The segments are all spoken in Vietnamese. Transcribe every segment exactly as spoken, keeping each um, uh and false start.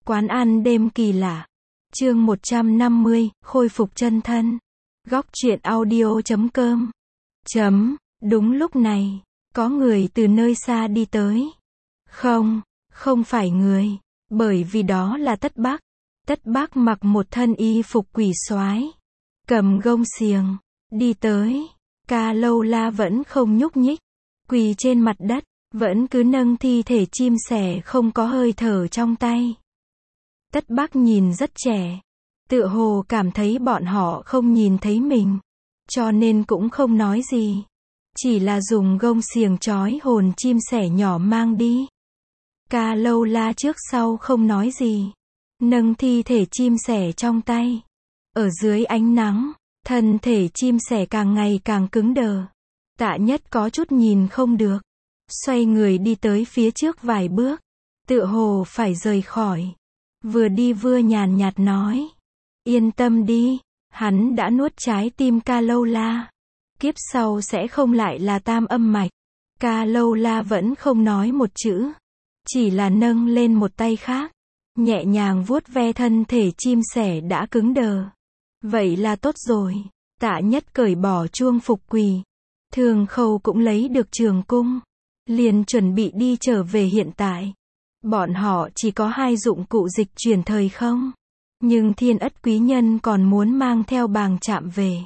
Quán ăn đêm kỳ lạ. Chương một trăm năm mươi, khôi phục chân thân. Góc truyện audio chấm com. Chấm, đúng lúc này, có người từ nơi xa đi tới. Không, không phải người, bởi vì đó là Tất Bắc. Tất Bắc mặc một thân y phục quỷ soái, cầm gông xiềng, đi tới. Ca Lâu La vẫn không nhúc nhích, quỳ trên mặt đất, vẫn cứ nâng thi thể chim sẻ không có hơi thở trong tay. Tất Bắc nhìn rất trẻ, tựa hồ cảm thấy bọn họ không nhìn thấy mình, cho nên cũng không nói gì, chỉ là dùng gông xiềng trói hồn chim sẻ nhỏ mang đi. Ca Lâu La trước sau không nói gì, nâng thi thể chim sẻ trong tay. Ở dưới ánh nắng, thân thể chim sẻ càng ngày càng cứng đờ. Tạ Nhất có chút nhìn không được, xoay người đi tới phía trước vài bước, tựa hồ phải rời khỏi. Vừa đi vừa nhàn nhạt nói, yên tâm đi, hắn đã nuốt trái tim Ca Lâu La, kiếp sau sẽ không lại là tam âm mạch. Ca Lâu La vẫn không nói một chữ, chỉ là nâng lên một tay khác, nhẹ nhàng vuốt ve thân thể chim sẻ đã cứng đờ. Vậy là tốt rồi. Tạ Nhất cởi bỏ chuông phục quỳ, Thường Khâu cũng lấy được trường cung, liền chuẩn bị đi trở về hiện tại. Bọn họ chỉ có hai dụng cụ dịch chuyển thời không, nhưng Thiên Ất quý nhân còn muốn mang theo bàng chạm về.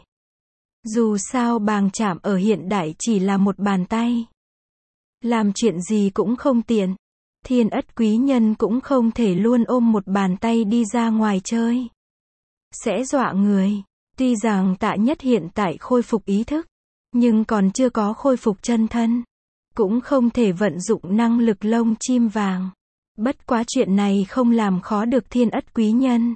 Dù sao bàng chạm ở hiện đại chỉ là một bàn tay, làm chuyện gì cũng không tiện. Thiên Ất quý nhân cũng không thể luôn ôm một bàn tay đi ra ngoài chơi, sẽ dọa người. Tuy rằng Tạ Nhất hiện tại khôi phục ý thức, nhưng còn chưa có khôi phục chân thân, cũng không thể vận dụng năng lực lông chim vàng. Bất quá chuyện này không làm khó được Thiên Ất quý nhân,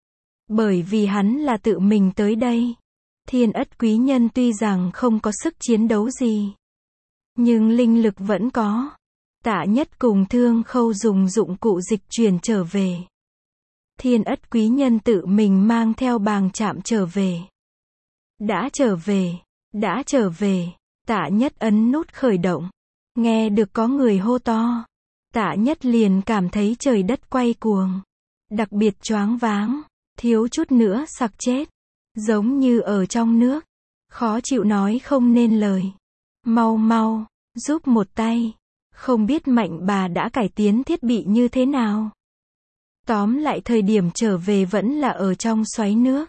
bởi vì hắn là tự mình tới đây. Thiên Ất quý nhân tuy rằng không có sức chiến đấu gì, nhưng linh lực vẫn có. Tạ Nhất cùng Thương Khâu dùng dụng cụ dịch chuyển trở về. Thiên Ất quý nhân tự mình mang theo bàng chạm trở về. Đã trở về, đã trở về. Tạ Nhất ấn nút khởi động, nghe được có người hô to. Tạ Nhất liền cảm thấy trời đất quay cuồng, đặc biệt choáng váng, thiếu chút nữa sặc chết, giống như ở trong nước, khó chịu nói không nên lời. Mau mau, giúp một tay. Không biết Mạnh bà đã cải tiến thiết bị như thế nào. Tóm lại thời điểm trở về vẫn là ở trong xoáy nước.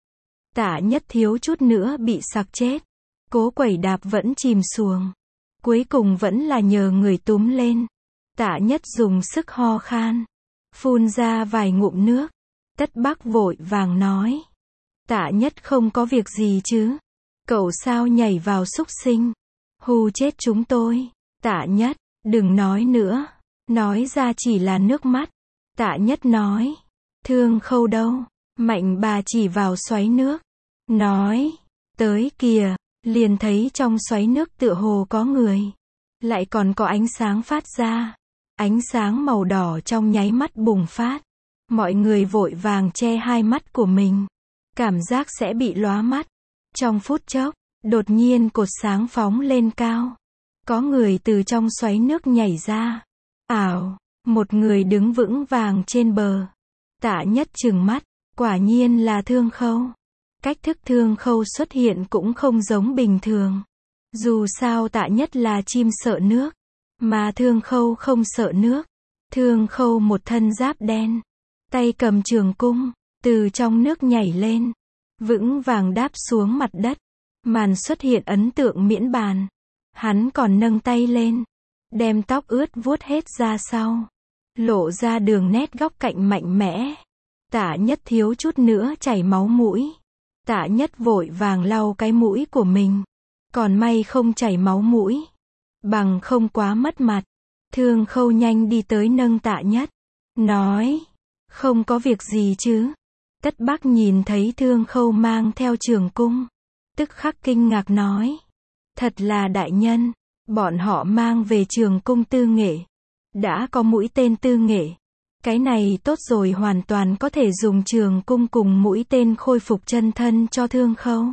Tạ Nhất thiếu chút nữa bị sặc chết, cố quẩy đạp vẫn chìm xuồng, cuối cùng vẫn là nhờ người túm lên. Tạ Nhất dùng sức ho khan, phun ra vài ngụm nước. Tất Bắc vội vàng nói, Tạ Nhất không có việc gì chứ? Cậu sao nhảy vào xúc sinh, hù chết chúng tôi. Tạ Nhất, đừng nói nữa, nói ra chỉ là nước mắt. Tạ Nhất nói, Thương Khâu đâu? Mạnh bà chỉ vào xoáy nước, nói, tới kìa. Liền thấy trong xoáy nước tựa hồ có người, lại còn có ánh sáng phát ra. Ánh sáng màu đỏ trong nháy mắt bùng phát. Mọi người vội vàng che hai mắt của mình, cảm giác sẽ bị lóa mắt. Trong phút chốc, đột nhiên cột sáng phóng lên cao, có người từ trong xoáy nước nhảy ra. Ảo, một người đứng vững vàng trên bờ. Tạ Nhất trừng mắt, quả nhiên là Thương Khâu. Cách thức Thương Khâu xuất hiện cũng không giống bình thường. Dù sao Tạ Nhất là chim sợ nước, mà Thương Khâu không sợ nước. Thương Khâu một thân giáp đen, tay cầm trường cung, từ trong nước nhảy lên, vững vàng đáp xuống mặt đất. Màn xuất hiện ấn tượng miễn bàn. Hắn còn nâng tay lên, đem tóc ướt vuốt hết ra sau, lộ ra đường nét góc cạnh mạnh mẽ. Tạ Nhất thiếu chút nữa chảy máu mũi. Tạ Nhất vội vàng lau cái mũi của mình, còn may không chảy máu mũi, bằng không quá mất mặt. Thương Khâu nhanh đi tới nâng Tạ Nhất, nói, không có việc gì chứ? Tất Bắc nhìn thấy Thương Khâu mang theo trường cung, tức khắc kinh ngạc nói, thật là đại nhân, bọn họ mang về trường cung tư nghệ, đã có mũi tên tư nghệ. Cái này tốt rồi, hoàn toàn có thể dùng trường cung cùng mũi tên khôi phục chân thân cho Thương Khâu.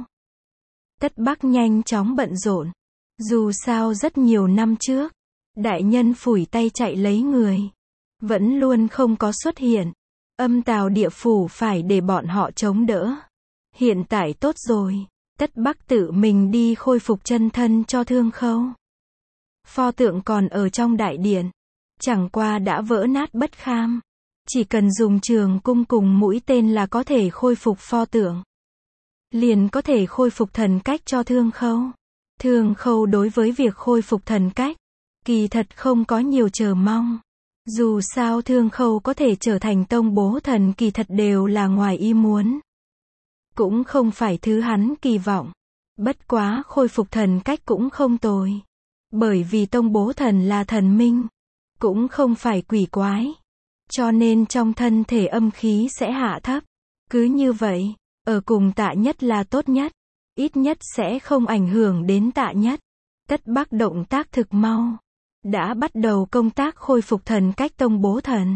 Tất Bắc nhanh chóng bận rộn. Dù sao rất nhiều năm trước, đại nhân phủi tay chạy lấy người, vẫn luôn không có xuất hiện. Âm tào địa phủ phải để bọn họ chống đỡ. Hiện tại tốt rồi. Tất Bắc tự mình đi khôi phục chân thân cho Thương Khâu. Pho tượng còn ở trong đại điện. Chẳng qua đã vỡ nát bất kham. Chỉ cần dùng trường cung cùng mũi tên là có thể khôi phục pho tượng. Liền có thể khôi phục thần cách cho Thương Khâu. Thương Khâu đối với việc khôi phục thần cách, kỳ thật không có nhiều chờ mong. Dù sao Thương Khâu có thể trở thành tông bố thần kỳ thật đều là ngoài ý muốn. Cũng không phải thứ hắn kỳ vọng. Bất quá khôi phục thần cách cũng không tồi. Bởi vì tông bố thần là thần minh. Cũng không phải quỷ quái. Cho nên trong thân thể âm khí sẽ hạ thấp. Cứ như vậy, ở cùng Tạ Nhất là tốt nhất. Ít nhất sẽ không ảnh hưởng đến Tạ Nhất. Tất Bắc động tác thực mau. Đã bắt đầu công tác khôi phục thần cách tông bố thần.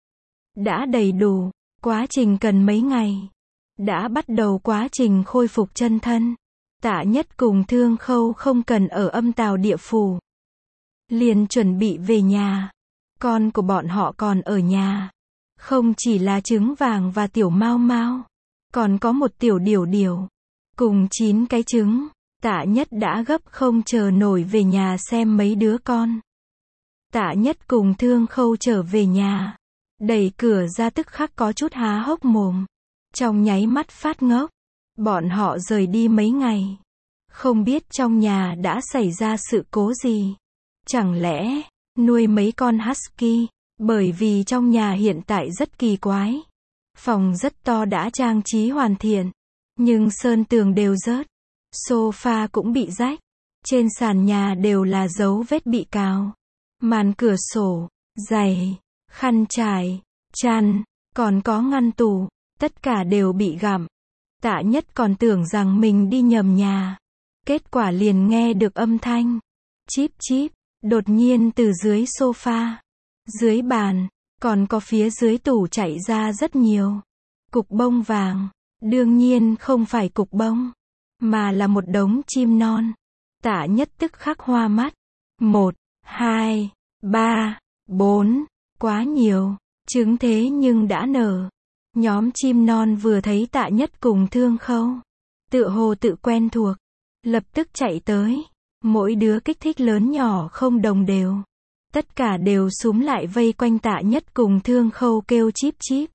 Đã đầy đủ. Quá trình cần mấy ngày. Đã bắt đầu quá trình khôi phục chân thân. Tạ Nhất cùng Thương Khâu không cần ở âm tào địa phủ. Liền chuẩn bị về nhà. Con của bọn họ còn ở nhà. Không chỉ là trứng vàng và tiểu mau mau. Còn có một tiểu điểu điểu. Cùng chín cái trứng. Tạ Nhất đã gấp không chờ nổi về nhà xem mấy đứa con. Tạ Nhất cùng Thương Khâu trở về nhà. Đẩy cửa ra tức khắc có chút há hốc mồm. Trong nháy mắt phát ngốc. Bọn họ rời đi mấy ngày. Không biết trong nhà đã xảy ra sự cố gì. Chẳng lẽ nuôi mấy con husky. Bởi vì trong nhà hiện tại rất kỳ quái. Phòng rất to đã trang trí hoàn thiện. Nhưng sơn tường đều rớt. Sofa cũng bị rách. Trên sàn nhà đều là dấu vết bị cào. Màn cửa sổ, giày, khăn trải, chăn, còn có ngăn tủ. Tất cả đều bị gặm. Tạ Nhất còn tưởng rằng mình đi nhầm nhà. Kết quả liền nghe được âm thanh. Chíp chíp, đột nhiên từ dưới sofa, dưới bàn, còn có phía dưới tủ chạy ra rất nhiều. Cục bông vàng. Đương nhiên không phải cục bông. Mà là một đống chim non. Tạ Nhất tức khắc hoa mắt. Một, hai, ba, bốn. Quá nhiều. Trứng thế nhưng đã nở. Nhóm chim non vừa thấy Tạ Nhất cùng Thương Khâu. Tựa hồ tự quen thuộc. Lập tức chạy tới. Mỗi đứa kích thích lớn nhỏ không đồng đều. Tất cả đều xúm lại vây quanh Tạ Nhất cùng Thương Khâu kêu chíp chíp.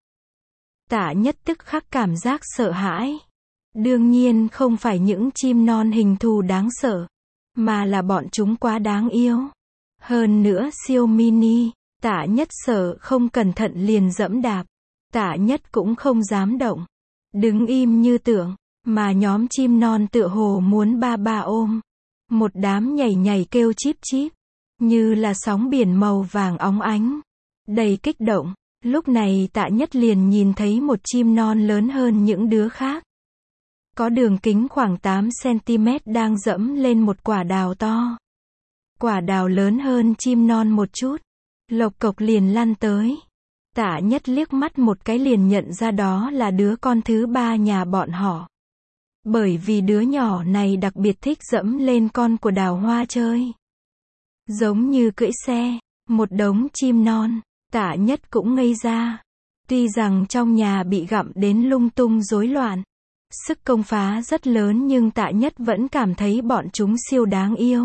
Tạ Nhất tức khắc cảm giác sợ hãi. Đương nhiên không phải những chim non hình thù đáng sợ. Mà là bọn chúng quá đáng yêu. Hơn nữa siêu mini. Tạ Nhất sợ không cẩn thận liền dẫm đạp. Tạ Nhất cũng không dám động. Đứng im như tượng. Mà nhóm chim non tựa hồ muốn ba ba ôm. Một đám nhảy nhảy kêu chíp chíp. Như là sóng biển màu vàng óng ánh. Đầy kích động. Lúc này Tạ Nhất liền nhìn thấy một chim non lớn hơn những đứa khác. Có đường kính khoảng tám xăng-ti-mét đang dẫm lên một quả đào to. Quả đào lớn hơn chim non một chút. Lộc cộc liền lăn tới. Tạ Nhất liếc mắt một cái liền nhận ra đó là đứa con thứ ba nhà bọn họ. Bởi vì đứa nhỏ này đặc biệt thích dẫm lên con của đào hoa chơi. Giống như cưỡi xe. Một đống chim non. Tạ Nhất cũng ngây ra. Tuy rằng trong nhà bị gặm đến lung tung rối loạn. Sức công phá rất lớn nhưng Tạ Nhất vẫn cảm thấy bọn chúng siêu đáng yêu.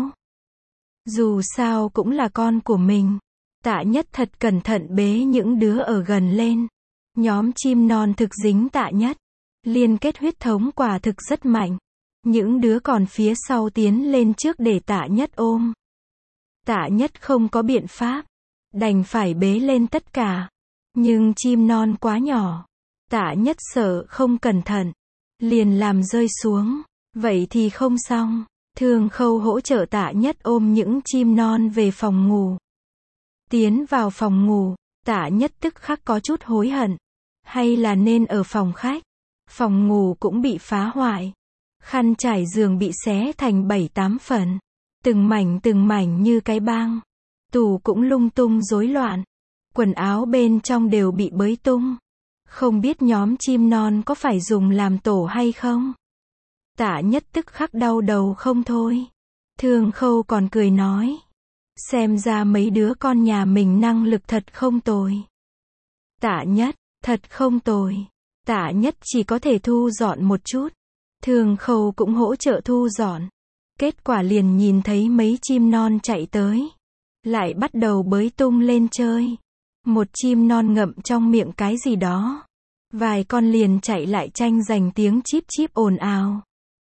Dù sao cũng là con của mình. Tạ Nhất thật cẩn thận bế những đứa ở gần lên. Nhóm chim non thực dính Tạ Nhất. Liên kết huyết thống quả thực rất mạnh. Những đứa còn phía sau tiến lên trước để Tạ Nhất ôm. Tạ Nhất không có biện pháp. Đành phải bế lên tất cả. Nhưng chim non quá nhỏ. Tạ Nhất sợ không cẩn thận. Liền làm rơi xuống. Vậy thì không xong. Thương Khâu hỗ trợ Tạ Nhất ôm những chim non về phòng ngủ. Tiến vào phòng ngủ. Tạ Nhất tức khắc có chút hối hận. Hay là nên ở phòng khách. Phòng ngủ cũng bị phá hoại. Khăn trải giường bị xé thành bảy tám phần. Từng mảnh từng mảnh như cái bang. Tủ cũng lung tung rối loạn. Quần áo bên trong đều bị bới tung. Không biết nhóm chim non có phải dùng làm tổ hay không? Tạ Nhất tức khắc đau đầu không thôi. Thương Khâu còn cười nói. Xem ra mấy đứa con nhà mình năng lực thật không tồi. Tạ Nhất, Thật không tồi. Tạ Nhất chỉ có thể thu dọn một chút. Thường Khâu cũng hỗ trợ thu dọn. Kết quả liền nhìn thấy mấy chim non chạy tới. Lại bắt đầu bới tung lên chơi. Một chim non ngậm trong miệng cái gì đó. Vài con liền chạy lại tranh giành tiếng chíp chíp ồn ào.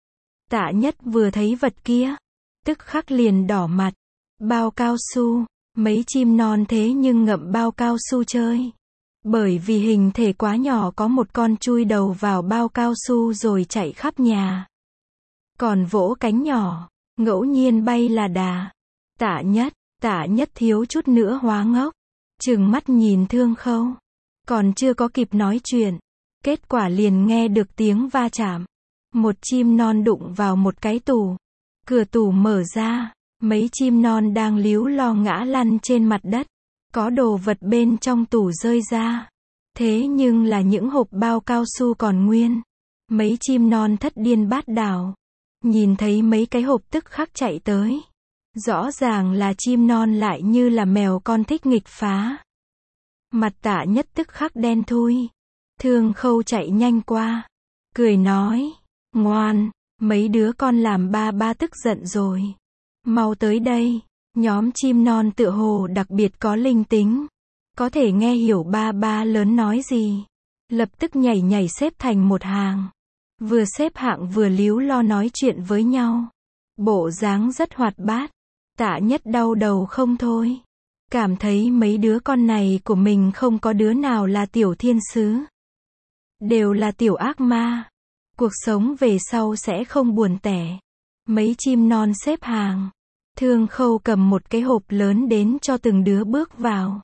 Tạ Nhất vừa thấy vật kia, tức khắc liền đỏ mặt. Bao cao su, mấy chim non thế nhưng ngậm bao cao su chơi. Bởi vì hình thể quá nhỏ có một con chui đầu vào bao cao su rồi chạy khắp nhà. Còn vỗ cánh nhỏ, ngẫu nhiên bay là đà. Tạ Nhất, Tạ Nhất thiếu chút nữa hóa ngốc. Trừng mắt nhìn Thương Khâu. Còn chưa có kịp nói chuyện. Kết quả liền nghe được tiếng va chạm. Một chim non đụng vào một cái tủ. Cửa tủ mở ra. Mấy chim non đang líu lo ngã lăn trên mặt đất. Có đồ vật bên trong tủ rơi ra. Thế nhưng là những hộp bao cao su còn nguyên. Mấy chim non thất điên bát đảo. Nhìn thấy mấy cái hộp tức khắc chạy tới. Rõ ràng là chim non lại như là mèo con thích nghịch phá. Mặt Tạ Nhất tức khắc đen thui. Thương Khâu chạy nhanh qua. Cười nói. Ngoan, mấy đứa con làm ba ba tức giận rồi. Mau tới đây. Nhóm chim non tựa hồ đặc biệt có linh tính. Có thể nghe hiểu ba ba lớn nói gì. Lập tức nhảy nhảy xếp thành một hàng. Vừa xếp hạng vừa líu lo nói chuyện với nhau. Bộ dáng rất hoạt bát. Tạ Nhất đau đầu không thôi. Cảm thấy mấy đứa con này của mình không có đứa nào là tiểu thiên sứ. Đều là tiểu ác ma. Cuộc sống về sau sẽ không buồn tẻ. Mấy chim non xếp hàng. Thương Khâu cầm một cái hộp lớn đến cho từng đứa bước vào.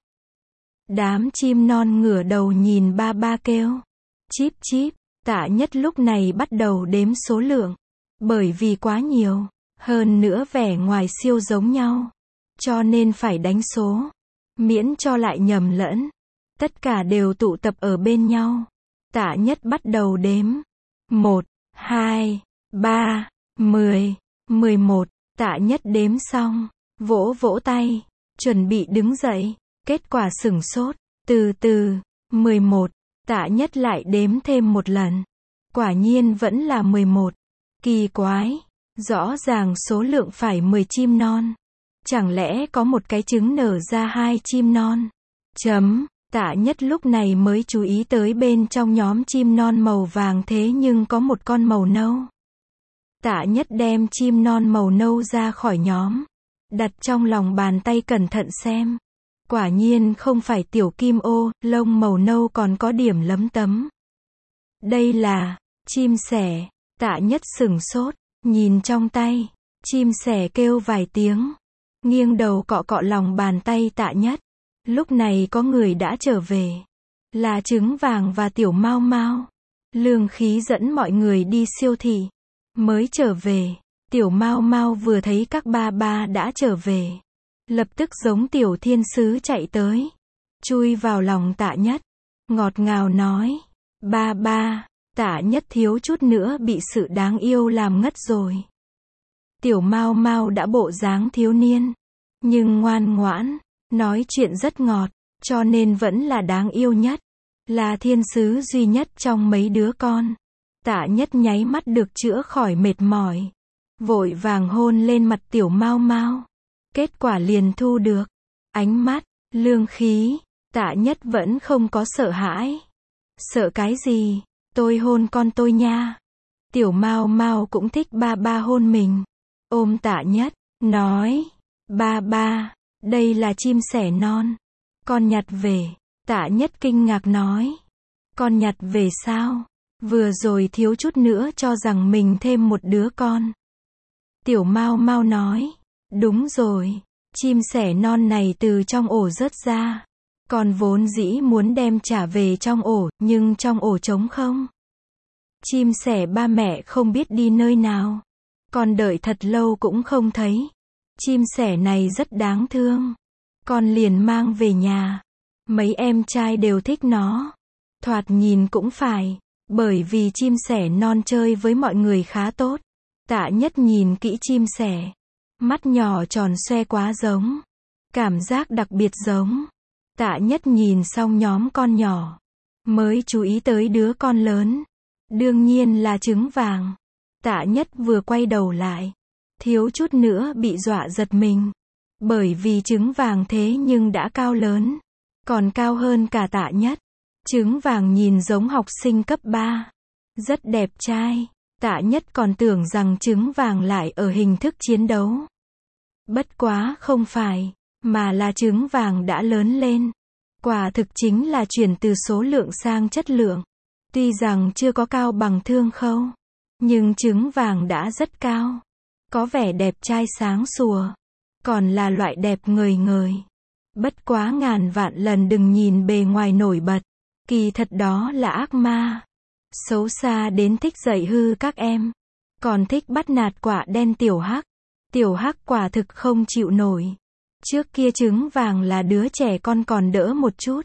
Đám chim non ngửa đầu nhìn ba ba kêu. Chíp chíp. Tạ Nhất lúc này bắt đầu đếm số lượng. Bởi vì quá nhiều. Hơn nữa vẻ ngoài siêu giống nhau. Cho nên phải đánh số. Miễn cho lại nhầm lẫn. Tất cả đều tụ tập ở bên nhau. Tạ Nhất bắt đầu đếm. Một, hai, ba, mười, mười một. Tạ Nhất đếm xong. Vỗ vỗ tay. Chuẩn bị đứng dậy. Kết quả sửng sốt. Từ từ. mười một. Tạ Nhất lại đếm thêm một lần. Quả nhiên vẫn là mười một. Kỳ quái. Rõ ràng số lượng phải mười chim non. Chẳng lẽ có một cái trứng nở ra hai chim non? Chấm. Tạ Nhất lúc này mới chú ý tới bên trong nhóm chim non màu vàng thế nhưng có một con màu nâu. Tạ Nhất đem chim non màu nâu ra khỏi nhóm. Đặt trong lòng bàn tay cẩn thận xem. Quả nhiên không phải tiểu kim ô, lông màu nâu còn có điểm lấm tấm. Đây là chim sẻ. Tạ Nhất sửng sốt, nhìn trong tay. Chim sẻ kêu vài tiếng. Nghiêng đầu cọ cọ lòng bàn tay Tạ Nhất. Lúc này có người đã trở về. Là Trứng Vàng và Tiểu Mau Mau. Lương Khí dẫn mọi người đi siêu thị. Mới trở về. Tiểu Mau Mau vừa thấy các ba ba đã trở về. Lập tức giống tiểu thiên sứ chạy tới. Chui vào lòng Tạ Nhất. Ngọt ngào nói. Ba ba. Tạ Nhất thiếu chút nữa bị sự đáng yêu làm ngất rồi. Tiểu Mau Mau đã bộ dáng thiếu niên. Nhưng ngoan ngoãn. Nói chuyện rất ngọt. Cho nên vẫn là đáng yêu nhất. Là thiên sứ duy nhất trong mấy đứa con. Tạ Nhất nháy mắt được chữa khỏi mệt mỏi. Vội vàng hôn lên mặt Tiểu Mau Mau. Kết quả liền thu được. Ánh mắt, lương khí. Tạ Nhất vẫn không có sợ hãi. Sợ cái gì? Tôi hôn con tôi nha. Tiểu Mau Mau cũng thích ba ba hôn mình. Ôm Tạ Nhất, nói. Ba ba, đây là chim sẻ non. Con nhặt về. Tạ Nhất kinh ngạc nói. Con nhặt về sao? Vừa rồi thiếu chút nữa cho rằng mình thêm một đứa con. Tiểu Mau Mau nói. Đúng rồi. Chim sẻ non này từ trong ổ rớt ra. Con vốn dĩ muốn đem trả về trong ổ, nhưng trong ổ trống không. Chim sẻ ba mẹ không biết đi nơi nào. Con đợi thật lâu cũng không thấy. Chim sẻ này rất đáng thương. Con liền mang về nhà. Mấy em trai đều thích nó. Thoạt nhìn cũng phải. Bởi vì chim sẻ non chơi với mọi người khá tốt. Tạ Nhất nhìn kỹ chim sẻ. Mắt nhỏ tròn xoe quá giống. Cảm giác đặc biệt giống. Tạ Nhất nhìn xong nhóm con nhỏ. mới chú ý tới đứa con lớn. Đương nhiên là trứng vàng. Tạ Nhất vừa quay đầu lại, thiếu chút nữa bị dọa giật mình. Bởi vì trứng vàng thế nhưng đã cao lớn, còn cao hơn cả Tạ Nhất. Trứng vàng nhìn giống học sinh cấp ba, rất đẹp trai. Tạ Nhất còn tưởng rằng trứng vàng lại ở hình thức chiến đấu. Bất quá không phải, mà là trứng vàng đã lớn lên. Quả thực chính là chuyển từ số lượng sang chất lượng. Tuy rằng chưa có cao bằng Thương Khâu, nhưng trứng vàng đã rất cao. Có vẻ đẹp trai sáng sủa, còn là loại đẹp ngời ngời. Bất quá ngàn vạn lần đừng nhìn bề ngoài nổi bật, kỳ thật đó là ác ma. Xấu xa đến thích dạy hư các em, còn thích bắt nạt quả đen Tiểu Hắc. Tiểu Hắc quả thực không chịu nổi. Trước kia trứng vàng là đứa trẻ con còn đỡ một chút,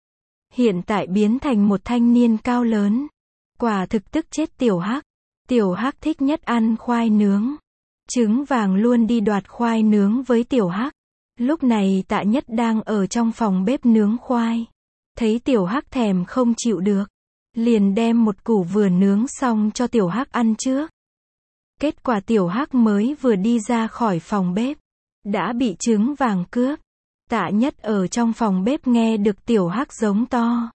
hiện tại biến thành một thanh niên cao lớn, quả thực tức chết Tiểu Hắc. Tiểu Hắc thích nhất ăn khoai nướng. Trứng vàng luôn đi đoạt khoai nướng với Tiểu Hắc. Lúc này Tạ Nhất đang ở trong phòng bếp nướng khoai. Thấy Tiểu Hắc thèm không chịu được, liền đem một củ vừa nướng xong cho Tiểu Hắc ăn trước. Kết quả Tiểu Hắc mới vừa đi ra khỏi phòng bếp, đã bị trứng vàng cướp. Tạ Nhất ở trong phòng bếp nghe được Tiểu Hắc giống to.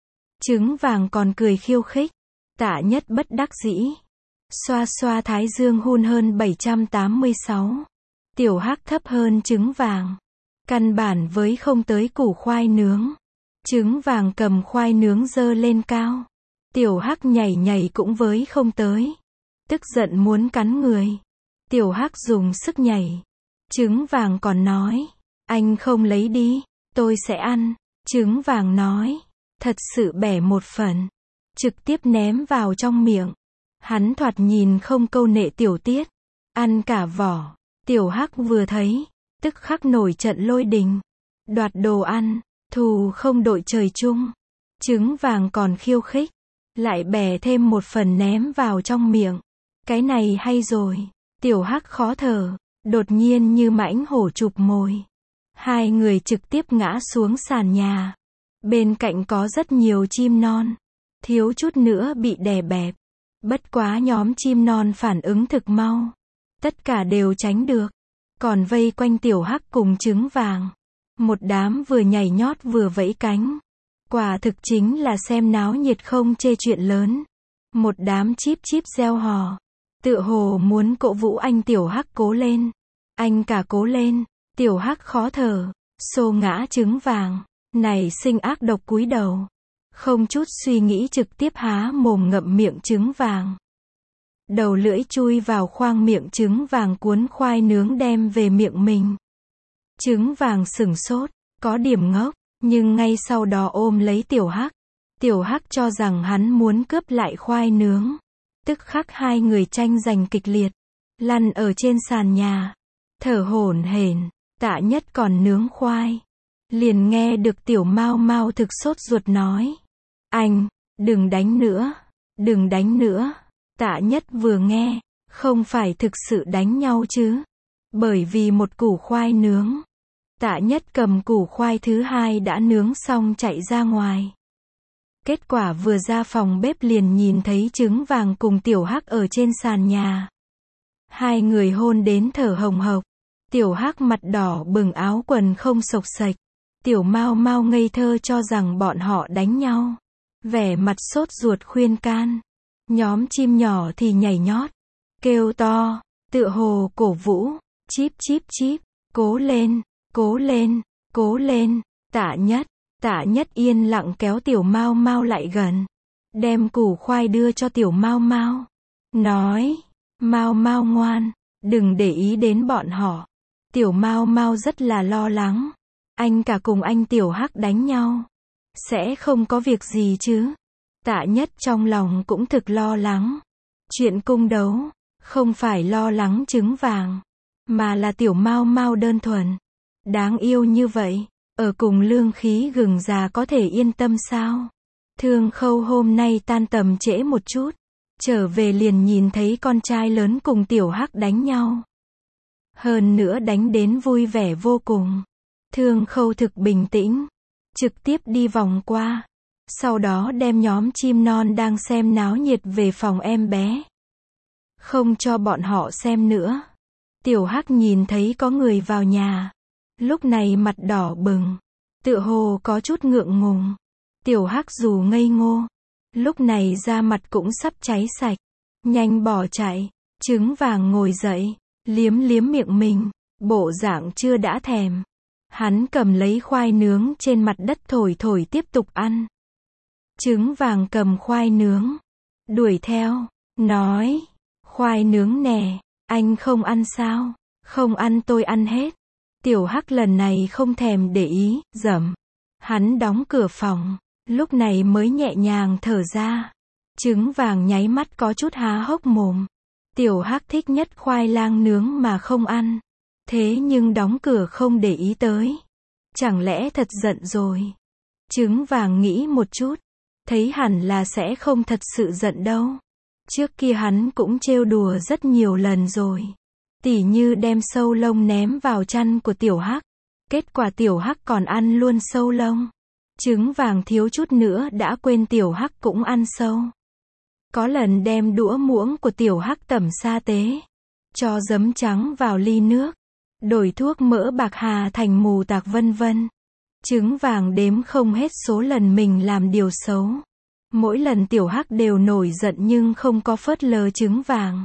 Trứng vàng còn cười khiêu khích. Tạ Nhất bất đắc dĩ, xoa xoa thái dương hun hơn bảy trăm tám mươi sáu. Tiểu Hắc thấp hơn trứng vàng, căn bản với không tới củ khoai nướng. Trứng vàng cầm khoai nướng giơ lên cao, Tiểu Hắc nhảy nhảy cũng với không tới. Tức giận muốn cắn người. Tiểu Hắc dùng sức nhảy. Trứng vàng còn nói, anh không lấy đi, tôi sẽ ăn. Trứng vàng nói, thật sự bẻ một phần, trực tiếp ném vào trong miệng. Hắn thoạt nhìn không câu nệ tiểu tiết, ăn cả vỏ. Tiểu Hắc vừa thấy, tức khắc nổi trận lôi đình, đoạt đồ ăn, thù không đội trời chung. Trứng vàng còn khiêu khích, lại bẻ thêm một phần ném vào trong miệng. Cái này hay rồi. Tiểu Hắc khó thở, đột nhiên như mãnh hổ chụp mồi. Hai người trực tiếp ngã xuống sàn nhà. Bên cạnh có rất nhiều chim non, thiếu chút nữa bị đè bẹp. Bất quá nhóm chim non phản ứng thực mau, tất cả đều tránh được, còn vây quanh Tiểu Hắc cùng trứng vàng. Một đám vừa nhảy nhót vừa vẫy cánh. Quả thực chính là xem náo nhiệt không chê chuyện lớn. Một đám chíp chíp reo hò, tựa hồ muốn cổ vũ anh Tiểu Hắc cố lên. Anh cả cố lên. Tiểu Hắc khó thở, xô ngã trứng vàng, này sinh ác độc cúi đầu, không chút suy nghĩ trực tiếp há mồm ngậm miệng trứng vàng. Đầu lưỡi chui vào khoang miệng trứng vàng cuốn khoai nướng đem về miệng mình. Trứng vàng sửng sốt, có điểm ngốc, nhưng ngay sau đó ôm lấy Tiểu Hắc. Tiểu Hắc cho rằng hắn muốn cướp lại khoai nướng. Tức khắc hai người tranh giành kịch liệt, lăn ở trên sàn nhà, thở hổn hển. Tạ Nhất còn nướng khoai, liền nghe được Tiểu Mao Mao thực sốt ruột nói, anh, đừng đánh nữa, đừng đánh nữa. Tạ Nhất vừa nghe, không phải thực sự đánh nhau chứ, bởi vì một củ khoai nướng. Tạ Nhất cầm củ khoai thứ hai đã nướng xong chạy ra ngoài. Kết quả vừa ra phòng bếp liền nhìn thấy trứng vàng cùng Tiểu Hắc ở trên sàn nhà. Hai người hôn đến thở hồng hộc. Tiểu Hắc mặt đỏ bừng, áo quần không xộc xệch. Tiểu Mao Mao ngây thơ cho rằng bọn họ đánh nhau, vẻ mặt sốt ruột khuyên can. Nhóm chim nhỏ thì nhảy nhót, kêu to, tựa hồ cổ vũ, chíp chíp chíp, cố lên, cố lên, cố lên. Tạ Nhất, Tạ Nhất yên lặng kéo Tiểu Mao Mao lại gần, đem củ khoai đưa cho Tiểu Mao Mao, nói, Mao Mao ngoan, đừng để ý đến bọn họ. Tiểu Mao Mao rất là lo lắng, anh cả cùng anh Tiểu Hắc đánh nhau, sẽ không có việc gì chứ. Tạ Nhất trong lòng cũng thực lo lắng. Chuyện cung đấu, không phải lo lắng trứng vàng, mà là Tiểu Mao Mao đơn thuần. Đáng yêu như vậy, ở cùng lương khí gừng già có thể yên tâm sao? Thương Khâu hôm nay tan tầm trễ một chút, trở về liền nhìn thấy con trai lớn cùng Tiểu Hắc đánh nhau. Hơn nữa đánh đến vui vẻ vô cùng. Thương Khâu thực bình tĩnh, trực tiếp đi vòng qua, Sau đó đem nhóm chim non đang xem náo nhiệt về phòng em bé. Không cho bọn họ xem nữa. Tiểu Hắc nhìn thấy có người vào nhà. Lúc này mặt đỏ bừng. Tựa hồ có chút ngượng ngùng. Tiểu Hắc dù ngây ngô. Lúc này da mặt cũng sắp cháy sạch. Nhanh bỏ chạy. Trứng vàng ngồi dậy. Liếm liếm miệng mình. Bộ dạng chưa đã thèm. Hắn cầm lấy khoai nướng trên mặt đất thổi thổi tiếp tục ăn. Trứng vàng cầm khoai nướng. Đuổi theo. Nói. Khoai nướng nè. Anh không ăn sao? Không ăn tôi ăn hết. Tiểu Hắc lần này không thèm để ý. Dầm. Hắn đóng cửa phòng. Lúc này mới nhẹ nhàng thở ra. Trứng vàng nháy mắt có chút há hốc mồm. Tiểu Hắc thích nhất khoai lang nướng mà không ăn. Thế nhưng đóng cửa không để ý tới. Chẳng lẽ thật giận rồi? Trứng vàng nghĩ một chút. Thấy hẳn là sẽ không thật sự giận đâu. Trước kia hắn cũng trêu đùa rất nhiều lần rồi. Tỉ như đem sâu lông ném vào chăn của Tiểu Hắc. Kết quả Tiểu Hắc còn ăn luôn sâu lông. Trứng vàng thiếu chút nữa đã quên Tiểu Hắc cũng ăn sâu. Có lần đem đũa muỗng của Tiểu Hắc tẩm sa tế. Cho giấm trắng vào ly nước. Đổi thuốc mỡ bạc hà thành mù tạc vân vân. Trứng vàng đếm không hết số lần mình làm điều xấu. Mỗi lần Tiểu Hắc đều nổi giận nhưng không có phớt lờ trứng vàng.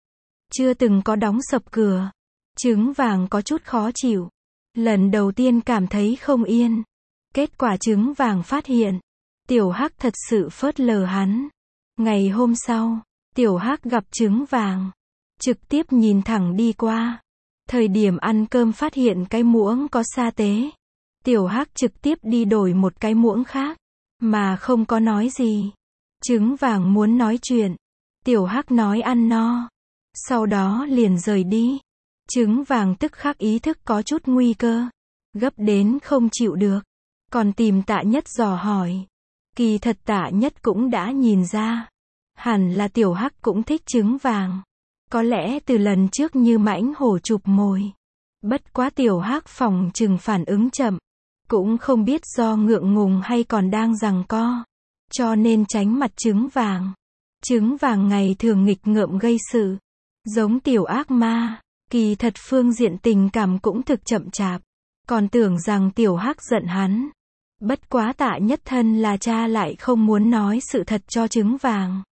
Chưa từng có đóng sập cửa. Trứng vàng có chút khó chịu. Lần đầu tiên cảm thấy không yên. Kết quả trứng vàng phát hiện. Tiểu Hắc thật sự phớt lờ hắn. Ngày hôm sau, Tiểu Hắc gặp trứng vàng. Trực tiếp nhìn thẳng đi qua. Thời điểm ăn cơm phát hiện cái muỗng có sa tế. Tiểu Hắc trực tiếp đi đổi một cái muỗng khác. Mà không có nói gì. Trứng vàng muốn nói chuyện. Tiểu Hắc nói ăn no. Sau đó liền rời đi. Trứng vàng tức khắc ý thức có chút nguy cơ. Gấp đến không chịu được. Còn tìm Tạ Nhất dò hỏi. Kỳ thật Tạ Nhất cũng đã nhìn ra. Hẳn là Tiểu Hắc cũng thích trứng vàng. Có lẽ từ lần trước như mãnh hổ chụp mồi. Bất quá Tiểu Hắc phòng chừng phản ứng chậm. Cũng không biết do ngượng ngùng hay còn đang giằng co. Cho nên tránh mặt trứng vàng. Trứng vàng ngày thường nghịch ngợm gây sự. Giống tiểu ác ma. Kỳ thật phương diện tình cảm cũng thực chậm chạp. Còn tưởng rằng Tiểu Hắc giận hắn. Bất quá Tạ Nhất thân là cha lại không muốn nói sự thật cho trứng vàng.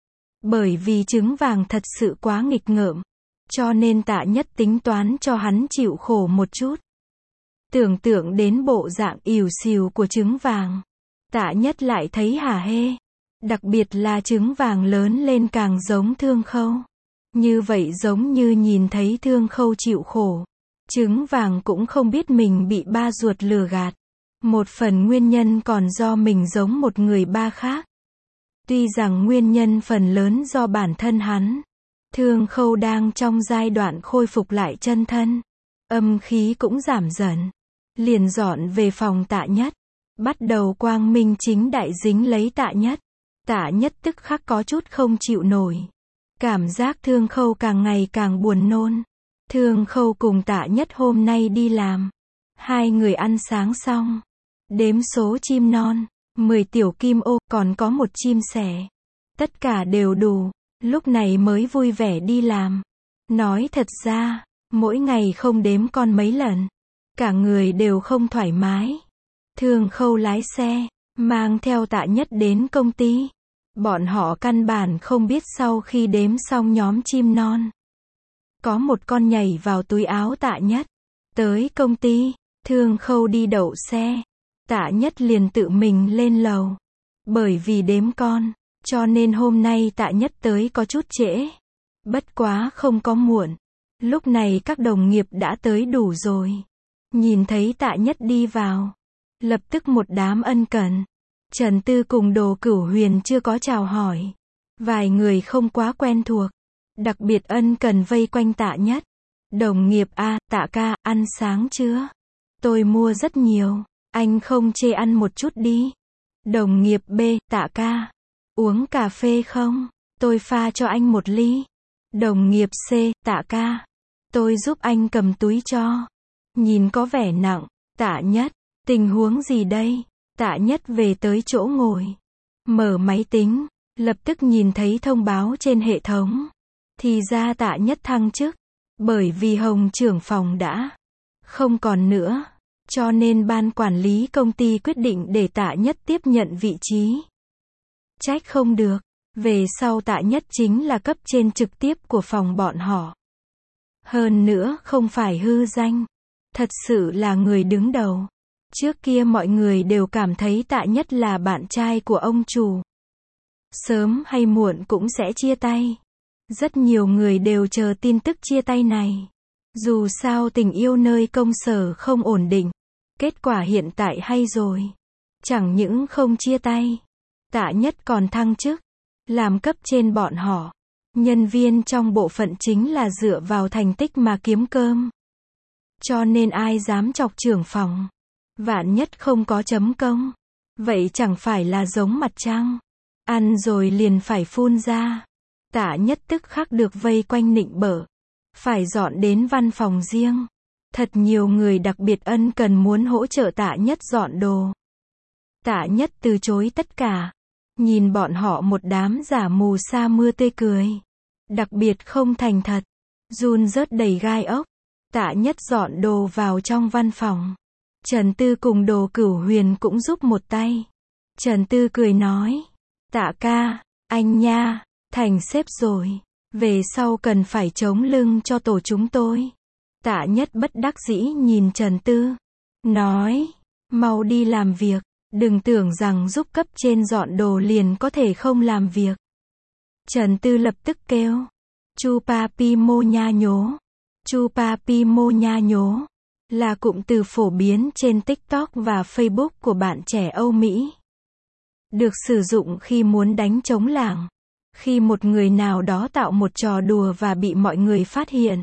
Bởi vì trứng vàng thật sự quá nghịch ngợm. Cho nên Tạ Nhất tính toán cho hắn chịu khổ một chút. Tưởng tượng đến bộ dạng ỉu xìu của trứng vàng. Tạ Nhất lại thấy hả hê. Đặc biệt là trứng vàng lớn lên càng giống Thương Khâu. Như vậy giống như nhìn thấy Thương Khâu chịu khổ. Trứng vàng cũng không biết mình bị ba ruột lừa gạt. Một phần nguyên nhân còn do mình giống một người ba khác. Tuy rằng nguyên nhân phần lớn do bản thân hắn. Thương Khâu đang trong giai đoạn khôi phục lại chân thân. Âm khí cũng giảm dần. Liền dọn về phòng Tạ Nhất. Bắt đầu quang minh chính đại dính lấy Tạ Nhất. Tạ Nhất tức khắc có chút không chịu nổi. Cảm giác Thương Khâu càng ngày càng buồn nôn. Thương Khâu cùng Tạ Nhất hôm nay đi làm. Hai người ăn sáng xong. Đếm số chim non. mười tiểu kim ô, còn có một chim sẻ. Tất cả đều đủ. Lúc này mới vui vẻ đi làm. Nói thật ra, mỗi ngày không đếm con mấy lần. Cả người đều không thoải mái. Thương Khâu lái xe, mang theo Tạ Nhất đến công ty. Bọn họ căn bản không biết sau khi đếm xong nhóm chim non. Có một con nhảy vào túi áo Tạ Nhất. Tới công ty, Thương Khâu đi đậu xe. Tạ Nhất liền tự mình lên lầu. Bởi vì đếm con, cho nên hôm nay Tạ Nhất tới có chút trễ. Bất quá không có muộn. Lúc này các đồng nghiệp đã tới đủ rồi. Nhìn thấy Tạ Nhất đi vào. Lập tức một đám ân cần. Trần Tư cùng Đồ Cửu Huyền chưa có chào hỏi. Vài người không quá quen thuộc. Đặc biệt ân cần vây quanh Tạ Nhất. Đồng nghiệp A, Tạ ca, ăn sáng chưa? Tôi mua rất nhiều. Anh không chê ăn một chút đi. Đồng nghiệp B, Tạ ca. Uống cà phê không? Tôi pha cho anh một ly. Đồng nghiệp C, Tạ ca. Tôi giúp anh cầm túi cho. Nhìn có vẻ nặng. Tạ Nhất, tình huống gì đây? Tạ Nhất về tới chỗ ngồi. Mở máy tính, lập tức nhìn thấy thông báo trên hệ thống. Thì ra Tạ Nhất thăng chức. Bởi vì Hồng trưởng phòng đã không còn nữa. Cho nên ban quản lý công ty quyết định để Tạ Nhất tiếp nhận vị trí. Trách không được. Về sau Tạ Nhất chính là cấp trên trực tiếp của phòng bọn họ. Hơn nữa không phải hư danh. Thật sự là người đứng đầu. Trước kia mọi người đều cảm thấy Tạ Nhất là bạn trai của ông chủ. Sớm hay muộn cũng sẽ chia tay. Rất nhiều người đều chờ tin tức chia tay này. Dù sao tình yêu nơi công sở không ổn định. Kết quả hiện tại hay rồi. Chẳng những không chia tay. Tạ Nhất còn thăng chức. Làm cấp trên bọn họ. Nhân viên trong bộ phận chính là dựa vào thành tích mà kiếm cơm. Cho nên ai dám chọc trưởng phòng. Vạn nhất không có chấm công. Vậy chẳng phải là giống mặt trăng. Ăn rồi liền phải phun ra. Tạ Nhất tức khắc được vây quanh nịnh bợ. Phải dọn đến văn phòng riêng. Thật nhiều người đặc biệt ân cần muốn hỗ trợ Tạ Nhất dọn đồ. Tạ Nhất từ chối tất cả. Nhìn bọn họ một đám giả mù sa mưa tươi cười. Đặc biệt không thành thật. Run rớt đầy gai ốc. Tạ Nhất dọn đồ vào trong văn phòng. Trần Tư cùng Đồ Cửu Huyền cũng giúp một tay. Trần Tư cười nói. Tạ ca, anh nha, thành sếp rồi. Về sau cần phải chống lưng cho tổ chúng tôi. Tạ Nhất bất đắc dĩ nhìn Trần Tư. Nói, mau đi làm việc. Đừng tưởng rằng giúp cấp trên dọn đồ liền có thể không làm việc. Trần Tư lập tức kêu. Chu papi mô nha nhố. Chu papi mô nha nhố. Là cụm từ phổ biến trên TikTok và Facebook của bạn trẻ Âu Mỹ. Được sử dụng khi muốn đánh trống lảng. Khi một người nào đó tạo một trò đùa và bị mọi người phát hiện.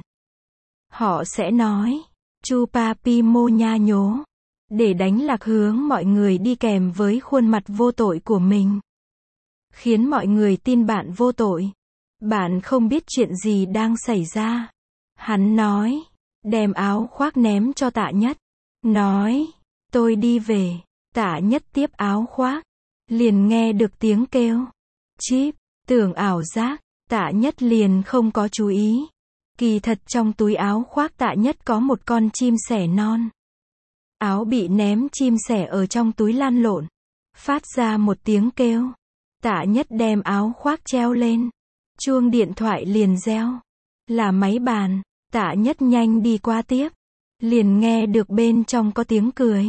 Họ sẽ nói. Chu papi mô nha nhố. Để đánh lạc hướng mọi người đi kèm với khuôn mặt vô tội của mình. Khiến mọi người tin bạn vô tội. Bạn không biết chuyện gì đang xảy ra. Hắn nói. Đem áo khoác ném cho Tạ Nhất. Nói. Tôi đi về. Tạ Nhất tiếp áo khoác. Liền nghe được tiếng kêu. Chíp. Tưởng ảo giác. Tạ Nhất liền không có chú ý. Kỳ thật trong túi áo khoác Tạ Nhất có một con chim sẻ non. Áo bị ném, chim sẻ ở trong túi lăn lộn. Phát ra một tiếng kêu. Tạ Nhất đem áo khoác treo lên. Chuông điện thoại liền reo. Là máy bàn. Tạ Nhất nhanh đi qua tiếp. Liền nghe được bên trong có tiếng cười.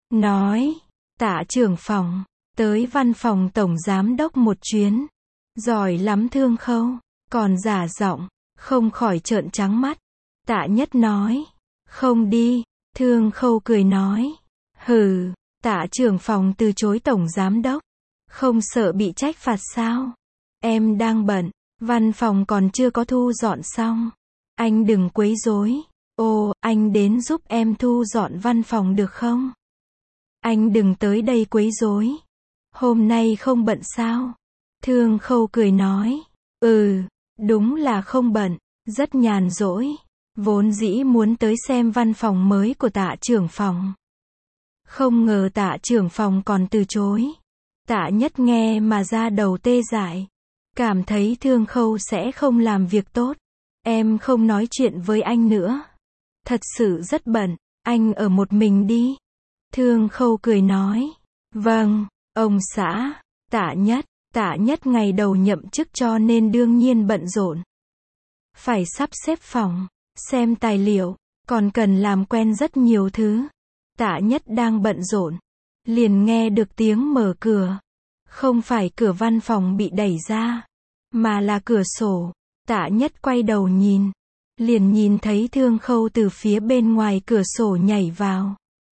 Nói. Tạ trưởng phòng. Tới văn phòng tổng giám đốc một chuyến. Giỏi lắm Thương Khâu. Còn giả giọng. Không khỏi trợn trắng mắt. Tạ Nhất nói. Không đi. Thương Khâu cười nói. Hừ. Tạ trưởng phòng từ chối tổng giám đốc. Không sợ bị trách phạt sao? Em đang bận. Văn phòng còn chưa có thu dọn xong. Anh đừng quấy rối. Ồ, anh đến giúp em thu dọn văn phòng được không? Anh đừng tới đây quấy rối. Hôm nay không bận sao? Thương Khâu cười nói. Ừ, đúng là không bận. Rất nhàn rỗi. Vốn dĩ muốn tới xem văn phòng mới của Tạ trưởng phòng. Không ngờ Tạ trưởng phòng còn từ chối. Tạ Nhất nghe mà ra đầu tê dại. Cảm thấy Thương Khâu sẽ không làm việc tốt. Em không nói chuyện với anh nữa. Thật sự rất bận. Anh ở một mình đi. Thương Khâu cười nói. Vâng, ông xã. Tạ Nhất. Tạ Nhất ngày đầu nhậm chức cho nên đương nhiên bận rộn. Phải sắp xếp phòng. Xem tài liệu. Còn cần làm quen rất nhiều thứ. Tạ Nhất đang bận rộn. Liền nghe được tiếng mở cửa. Không phải cửa văn phòng bị đẩy ra. Mà là cửa sổ. Tạ Nhất quay đầu nhìn. Liền nhìn thấy Thương Khâu từ phía bên ngoài cửa sổ nhảy vào.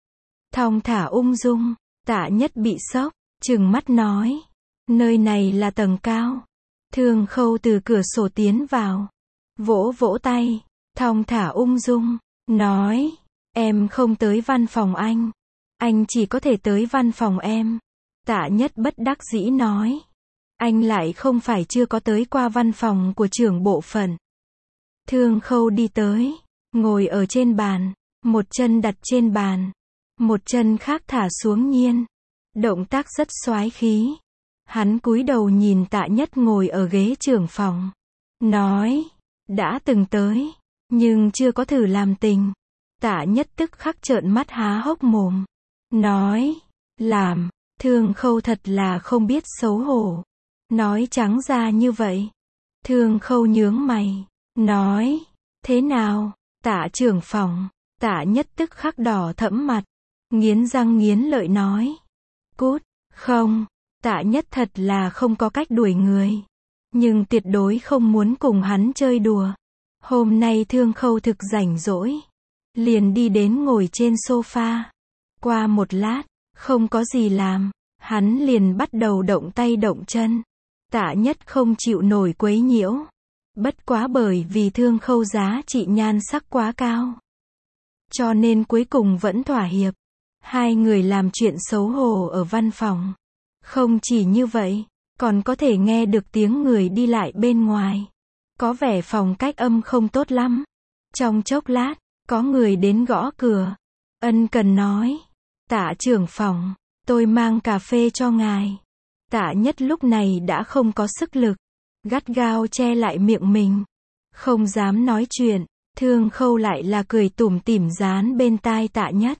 Thong thả ung dung. Tạ Nhất bị sốc. Trừng mắt nói. Nơi này là tầng cao. Thương Khâu từ cửa sổ tiến vào. Vỗ vỗ tay. Thong thả ung dung. Nói. Em không tới văn phòng anh. Anh chỉ có thể tới văn phòng em. Tạ Nhất bất đắc dĩ nói. Anh lại không phải chưa có tới qua văn phòng của trưởng bộ phận. Thương Khâu đi tới. Ngồi ở trên bàn. Một chân đặt trên bàn. Một chân khác thả xuống nhiên. động tác rất soái khí. Hắn cúi đầu nhìn Tạ Nhất ngồi ở ghế trưởng phòng. Nói, đã từng tới, nhưng chưa có thử làm tình. Tạ Nhất tức khắc trợn mắt há hốc mồm. Nói, làm, Thương Khâu thật là không biết xấu hổ. Nói trắng ra như vậy. Thương Khâu nhướng mày. Nói, thế nào, Tạ trưởng phòng. Tạ Nhất tức khắc đỏ thẫm mặt. Nghiến răng nghiến lợi nói. Cút, không, Tạ Nhất thật là không có cách đuổi người. Nhưng tuyệt đối không muốn cùng hắn chơi đùa. Hôm nay Thương Khâu thực rảnh rỗi. Liền đi đến ngồi trên sofa. Qua một lát, không có gì làm. Hắn liền bắt đầu động tay động chân. Tạ Nhất không chịu nổi quấy nhiễu. Bất quá bởi vì Thương Khâu giá trị nhan sắc quá cao. Cho nên cuối cùng vẫn thỏa hiệp. Hai người làm chuyện xấu hổ ở văn phòng. Không chỉ như vậy, còn có thể nghe được tiếng người đi lại bên ngoài. Có vẻ phòng cách âm không tốt lắm. Trong chốc lát, có người đến gõ cửa. Ân cần nói. Tạ trưởng phòng, tôi mang cà phê cho ngài. Tạ Nhất lúc này đã không có sức lực. Gắt gao che lại miệng mình. Không dám nói chuyện. Thương Khâu lại là cười tủm tỉm dán bên tai Tạ Nhất.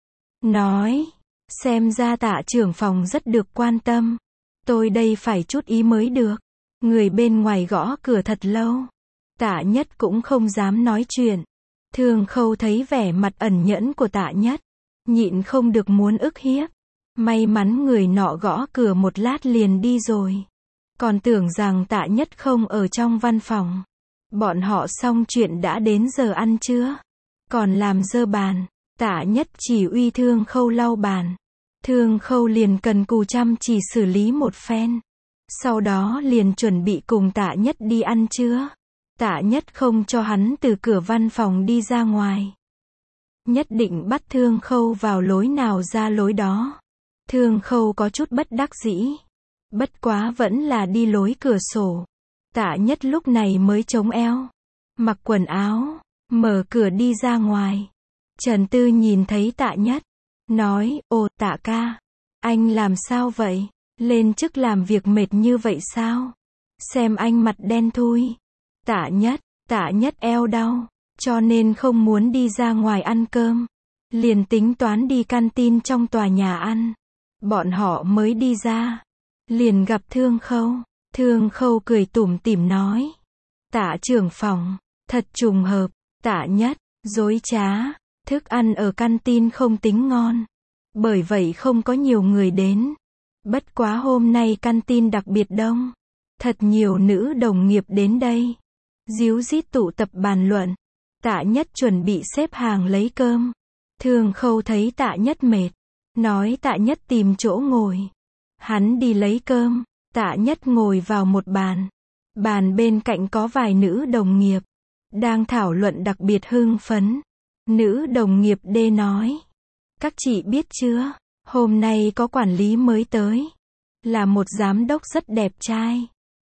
Nói, xem ra Tạ trưởng phòng rất được quan tâm. Tôi đây phải chút ý mới được. Người bên ngoài gõ cửa thật lâu. Tạ Nhất cũng không dám nói chuyện. Thương Khâu thấy vẻ mặt ẩn nhẫn của Tạ Nhất. Nhịn không được muốn ức hiếp. May mắn người nọ gõ cửa một lát liền đi rồi. Còn tưởng rằng Tạ Nhất không ở trong văn phòng. Bọn họ xong chuyện đã đến giờ ăn trưa. Còn làm dơ bàn. Tạ Nhất chỉ uy Thương Khâu lau bàn. Thương Khâu liền cần cù chăm chỉ xử lý một phen. Sau đó liền chuẩn bị cùng Tạ Nhất đi ăn trưa. Tạ Nhất không cho hắn từ cửa văn phòng đi ra ngoài. Nhất định bắt Thương Khâu vào lối nào ra lối đó. Thương Khâu có chút bất đắc dĩ. Bất quá vẫn là đi lối cửa sổ. Tạ Nhất lúc này mới chống eo. Mặc quần áo. Mở cửa đi ra ngoài. Trần Tư nhìn thấy Tạ Nhất. Nói, ồ Tạ ca. Anh làm sao vậy? Lên chức làm việc mệt như vậy sao? Xem anh mặt đen thui. Tạ Nhất, Tạ Nhất eo đau. Cho nên không muốn đi ra ngoài ăn cơm. Liền tính toán đi canteen trong tòa nhà ăn. Bọn họ mới đi ra. Liền gặp Thương Khâu. Thương Khâu cười tủm tỉm nói. Tạ trưởng phòng, thật trùng hợp. Tạ Nhất, dối trá. Thức ăn ở canteen không tính ngon. Bởi vậy không có nhiều người đến. Bất quá hôm nay canteen đặc biệt đông. Thật nhiều nữ đồng nghiệp đến đây. Díu dít tụ tập bàn luận. Tạ Nhất chuẩn bị xếp hàng lấy cơm. Thương Khâu thấy Tạ Nhất mệt. Nói Tạ Nhất tìm chỗ ngồi. Hắn đi lấy cơm. Tạ Nhất ngồi vào một bàn. Bàn bên cạnh có vài nữ đồng nghiệp. Đang thảo luận đặc biệt hưng phấn. Nữ đồng nghiệp D nói. Các chị biết chưa? Hôm nay có quản lý mới tới. Là một giám đốc rất đẹp trai.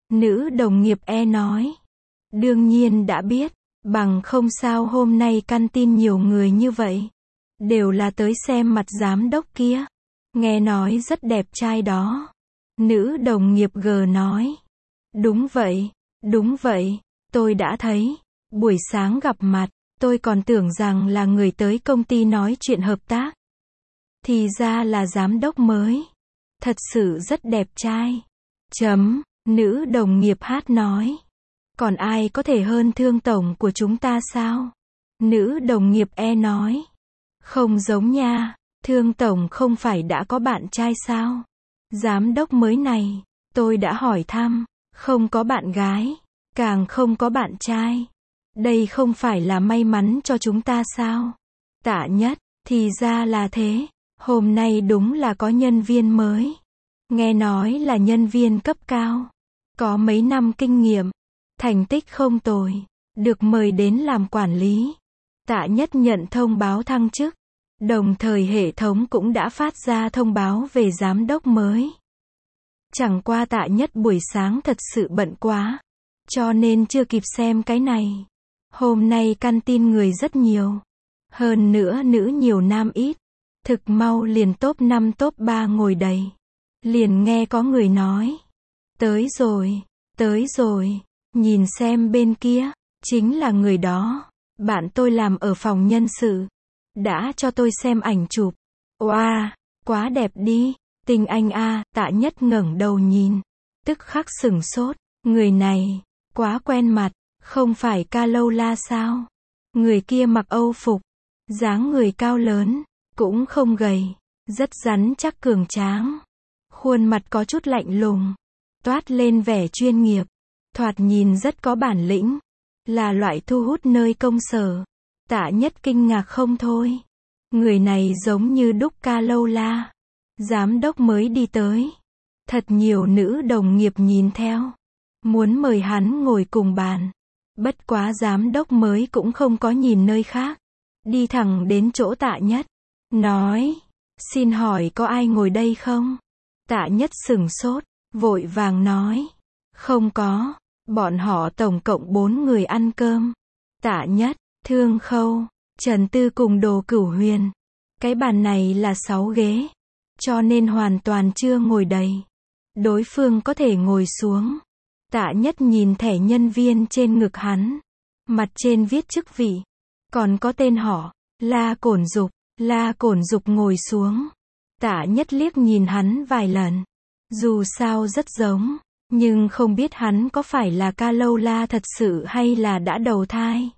Nữ đồng nghiệp E nói. Đương nhiên đã biết. Bằng không sao hôm nay canteen nhiều người như vậy. Đều là tới xem mặt giám đốc kia. Nghe nói rất đẹp trai đó. Nữ đồng nghiệp G nói. Đúng vậy, đúng vậy, tôi đã thấy. Buổi sáng gặp mặt, tôi còn tưởng rằng là người tới công ty nói chuyện hợp tác. Thì ra là giám đốc mới. Thật sự rất đẹp trai. Chấm, nữ đồng nghiệp Hát nói. Còn ai có thể hơn Thương tổng của chúng ta sao? Nữ đồng nghiệp E nói. Không giống nha, Thương tổng không phải đã có bạn trai sao? Giám đốc mới này, tôi đã hỏi thăm, không có bạn gái, càng không có bạn trai. Đây không phải là may mắn cho chúng ta sao? Tạ Nhất, thì ra là thế, hôm nay đúng là có nhân viên mới. Nghe nói là nhân viên cấp cao, có mấy năm kinh nghiệm, thành tích không tồi, được mời đến làm quản lý. Tạ Nhất nhận thông báo thăng chức. Đồng thời hệ thống cũng đã phát ra thông báo về giám đốc mới. Chẳng qua Tạ Nhất buổi sáng thật sự bận quá. Cho nên chưa kịp xem cái này. Hôm nay canteen người rất nhiều. Hơn nữa nữ nhiều nam ít. Thực mau liền top năm top ba ngồi đầy. Liền nghe có người nói. Tới rồi, tới rồi, nhìn xem bên kia, chính là người đó. Bạn tôi làm ở phòng nhân sự. Đã cho tôi xem ảnh chụp. Oa, wow, quá đẹp đi. Tinh anh a, Tạ Nhất ngẩng đầu nhìn. Tức khắc sửng sốt. Người này, quá quen mặt. Không phải Ca Lâu La sao? Người kia mặc Âu phục. Dáng người cao lớn. Cũng không gầy. Rất rắn chắc cường tráng. Khuôn mặt có chút lạnh lùng. Toát lên vẻ chuyên nghiệp. Thoạt nhìn rất có bản lĩnh. Là loại thu hút nơi công sở. Tạ Nhất kinh ngạc không thôi. Người này giống như đúc Ca Lâu La. Giám đốc mới đi tới. Thật nhiều nữ đồng nghiệp nhìn theo. Muốn mời hắn ngồi cùng bàn. Bất quá giám đốc mới cũng không có nhìn nơi khác. Đi thẳng đến chỗ Tạ Nhất. Nói. Xin hỏi có ai ngồi đây không? Tạ Nhất sửng sốt. Vội vàng nói. Không có. Bọn họ tổng cộng bốn người ăn cơm. Tạ Nhất, Thương Khâu, Trần Tư cùng Đồ Cửu Huyền. Cái bàn này là sáu ghế. Cho nên hoàn toàn chưa ngồi đầy. Đối phương có thể ngồi xuống. Tạ Nhất nhìn thẻ nhân viên trên ngực hắn. Mặt trên viết chức vị. Còn có tên họ. La Cổn Dục. La Cổn Dục ngồi xuống. Tạ Nhất liếc nhìn hắn vài lần. Dù sao rất giống. Nhưng không biết hắn có phải là Ca Lâu La thật sự hay là đã đầu thai.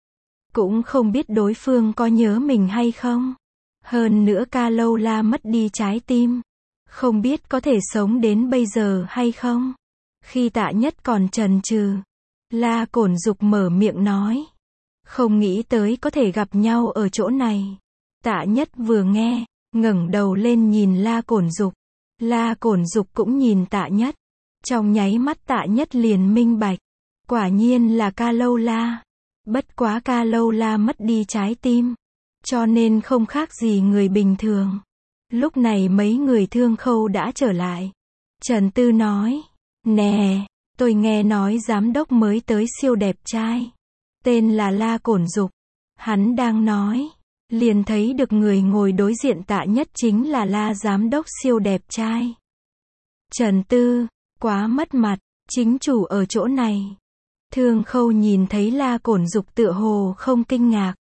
Cũng không biết đối phương có nhớ mình hay không. Hơn nữa Ca Lâu La mất đi trái tim. Không biết có thể sống đến bây giờ hay không. Khi Tạ Nhất còn chần chừ, La Cổn Dục mở miệng nói. Không nghĩ tới có thể gặp nhau ở chỗ này. Tạ Nhất vừa nghe, ngẩng đầu lên nhìn La Cổn Dục. La Cổn Dục cũng nhìn Tạ Nhất. Trong nháy mắt Tạ Nhất liền minh bạch. Quả nhiên là Ca Lâu La. Bất quá Ca Lâu La mất đi trái tim. Cho nên không khác gì người bình thường. Lúc này mấy người Thương Khâu đã trở lại. Trần Tư nói. Nè, tôi nghe nói giám đốc mới tới siêu đẹp trai. Tên là La Cổn Dục. Hắn đang nói. Liền thấy được người ngồi đối diện Tạ Nhất chính là La giám đốc siêu đẹp trai. Trần Tư. Quá mất mặt, chính chủ ở chỗ này. Thương Khâu nhìn thấy La Cổn Dục tựa hồ không kinh ngạc.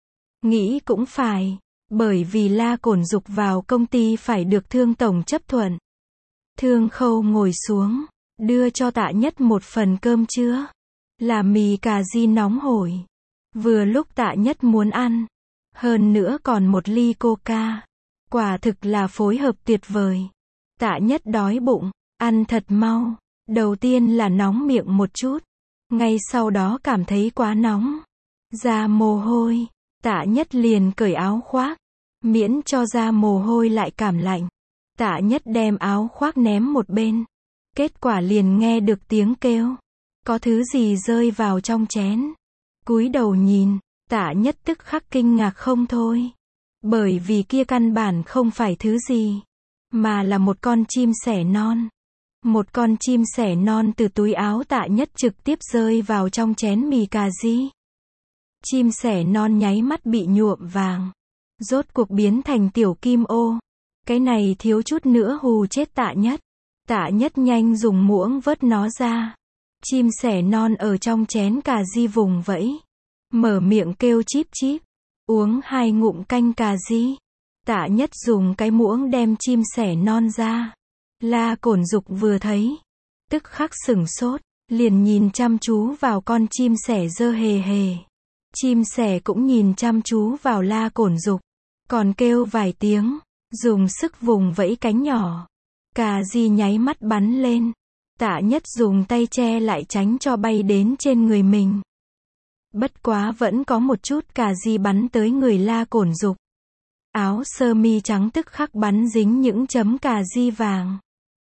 Nghĩ cũng phải, bởi vì La Cổn Dục vào công ty phải được Thương Tổng chấp thuận. Thương Khâu ngồi xuống, đưa cho Tạ Nhất một phần cơm trưa. Là mì cà ri nóng hổi. Vừa lúc Tạ Nhất muốn ăn. Hơn nữa còn một ly coca. Quả thực là phối hợp tuyệt vời. Tạ Nhất đói bụng. Ăn thật mau. Đầu tiên là nóng miệng một chút. Ngay sau đó cảm thấy quá nóng. Ra mồ hôi. Tạ Nhất liền cởi áo khoác. Miễn cho ra mồ hôi lại cảm lạnh. Tạ Nhất đem áo khoác ném một bên. Kết quả liền nghe được tiếng kêu. Có thứ gì rơi vào trong chén. Cúi đầu nhìn. Tạ Nhất tức khắc kinh ngạc không thôi. Bởi vì kia căn bản không phải thứ gì. Mà là một con chim sẻ non. Một con chim sẻ non từ túi áo Tạ Nhất trực tiếp rơi vào trong chén mì cà ri. Chim sẻ non nháy mắt bị nhuộm vàng. Rốt cuộc biến thành tiểu kim ô. Cái này thiếu chút nữa hù chết Tạ Nhất. Tạ Nhất nhanh dùng muỗng vớt nó ra. Chim sẻ non ở trong chén cà ri vùng vẫy. Mở miệng kêu chíp chíp. Uống hai ngụm canh cà ri. Tạ Nhất dùng cái muỗng đem chim sẻ non ra. La Cổn Dục vừa thấy. Tức khắc sửng sốt. Liền nhìn chăm chú vào con chim sẻ dơ hề hề. Chim sẻ cũng nhìn chăm chú vào La Cổn Dục. Còn kêu vài tiếng. Dùng sức vùng vẫy cánh nhỏ. Cà ri nháy mắt bắn lên. Tạ Nhất dùng tay che lại tránh cho bay đến trên người mình. Bất quá vẫn có một chút cà ri bắn tới người La Cổn Dục. Áo sơ mi trắng tức khắc bắn dính những chấm cà ri vàng.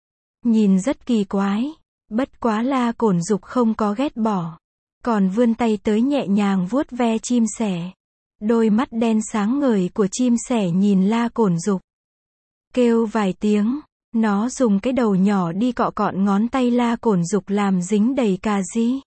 Nhìn rất kỳ quái. Bất quá La Cổn Dục không có ghét bỏ. Còn vươn tay tới nhẹ nhàng vuốt ve chim sẻ. Đôi mắt đen sáng ngời của chim sẻ nhìn La Cổn Dục. Kêu vài tiếng. Nó dùng cái đầu nhỏ đi cọ cọn ngón tay La Cổn Dục làm dính đầy cà ri.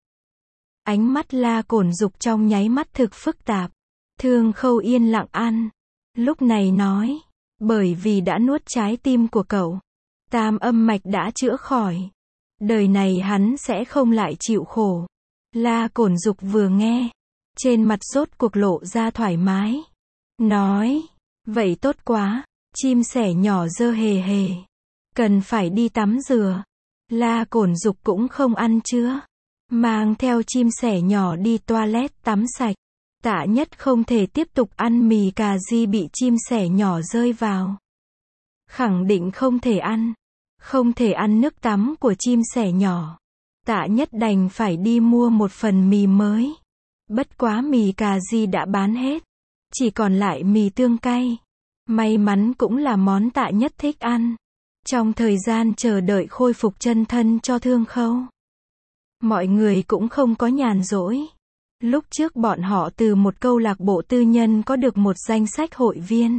Ánh mắt La Cổn Dục trong nháy mắt thực phức tạp. Thương Khâu yên lặng ăn. Lúc này nói. Bởi vì đã nuốt trái tim của cậu. Tam âm mạch đã chữa khỏi. Đời này hắn sẽ không lại chịu khổ. La Cổn Dục vừa nghe, trên mặt rốt cuộc lộ ra thoải mái. Nói, vậy tốt quá, chim sẻ nhỏ dơ hề hề. Cần phải đi tắm rửa. La Cổn Dục cũng không ăn trưa. Mang theo chim sẻ nhỏ đi toilet tắm sạch. Tạ Nhất không thể tiếp tục ăn mì cà ri bị chim sẻ nhỏ rơi vào. Khẳng định không thể ăn. Không thể ăn nước tắm của chim sẻ nhỏ. Tạ Nhất đành phải đi mua một phần mì mới. Bất quá mì cà ri đã bán hết. Chỉ còn lại mì tương cay. May mắn cũng là món Tạ Nhất thích ăn. Trong thời gian chờ đợi khôi phục chân thân cho Thương Khâu, mọi người cũng không có nhàn rỗi. Lúc trước bọn họ từ một câu lạc bộ tư nhân có được một danh sách hội viên.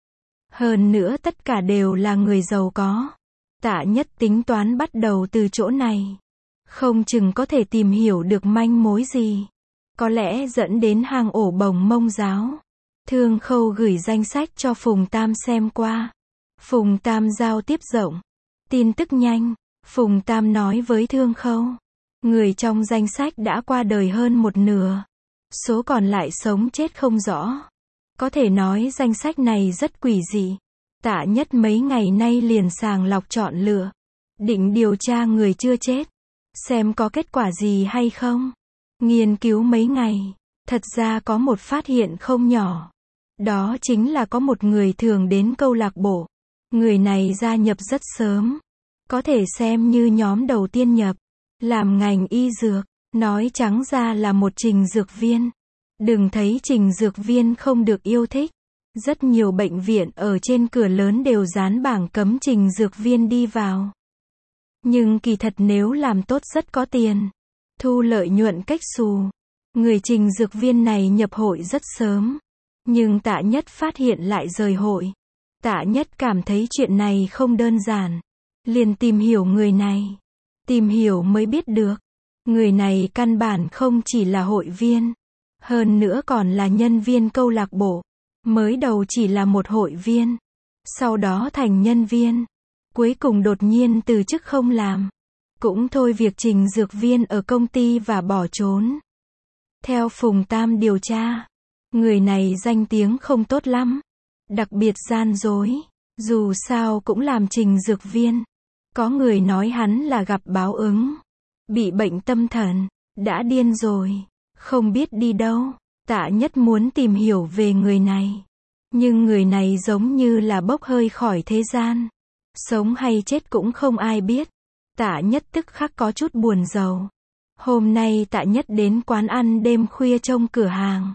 Hơn nữa tất cả đều là người giàu có. Tạ Nhất tính toán bắt đầu từ chỗ này. Không chừng có thể tìm hiểu được manh mối gì. Có lẽ dẫn đến hang ổ Bồng Mông giáo. Thương Khâu gửi danh sách cho Phùng Tam xem qua. Phùng Tam giao tiếp rộng. Tin tức nhanh. Phùng Tam nói với Thương Khâu. Người trong danh sách đã qua đời hơn một nửa. Số còn lại sống chết không rõ. Có thể nói danh sách này rất quỷ dị. Tạ Nhất mấy ngày nay liền sàng lọc chọn lựa. Định điều tra người chưa chết. Xem có kết quả gì hay không. Nghiên cứu mấy ngày. Thật ra có một phát hiện không nhỏ. Đó chính là có một người thường đến câu lạc bộ. Người này gia nhập rất sớm. Có thể xem như nhóm đầu tiên nhập. Làm ngành y dược. Nói trắng ra là một trình dược viên. Đừng thấy trình dược viên không được yêu thích. Rất nhiều bệnh viện ở trên cửa lớn đều dán bảng cấm trình dược viên đi vào. Nhưng kỳ thật nếu làm tốt rất có tiền. Thu lợi nhuận cách xù. Người trình dược viên này nhập hội rất sớm. Nhưng Tạ Nhất phát hiện lại rời hội. Tạ Nhất cảm thấy chuyện này không đơn giản. Liền tìm hiểu người này. Tìm hiểu mới biết được. Người này căn bản không chỉ là hội viên. Hơn nữa còn là nhân viên câu lạc bộ. Mới đầu chỉ là một hội viên. Sau đó thành nhân viên. Cuối cùng đột nhiên từ chức không làm. Cũng thôi việc trình dược viên ở công ty và bỏ trốn. Theo Phùng Tam điều tra. Người này danh tiếng không tốt lắm. Đặc biệt gian dối. Dù sao cũng làm trình dược viên. Có người nói hắn là gặp báo ứng. Bị bệnh tâm thần. Đã điên rồi. Không biết đi đâu. Tạ Nhất muốn tìm hiểu về người này. Nhưng người này giống như là bốc hơi khỏi thế gian. Sống hay chết cũng không ai biết. Tạ Nhất tức khắc có chút buồn rầu. Hôm nay Tạ Nhất đến quán ăn đêm khuya trông cửa hàng.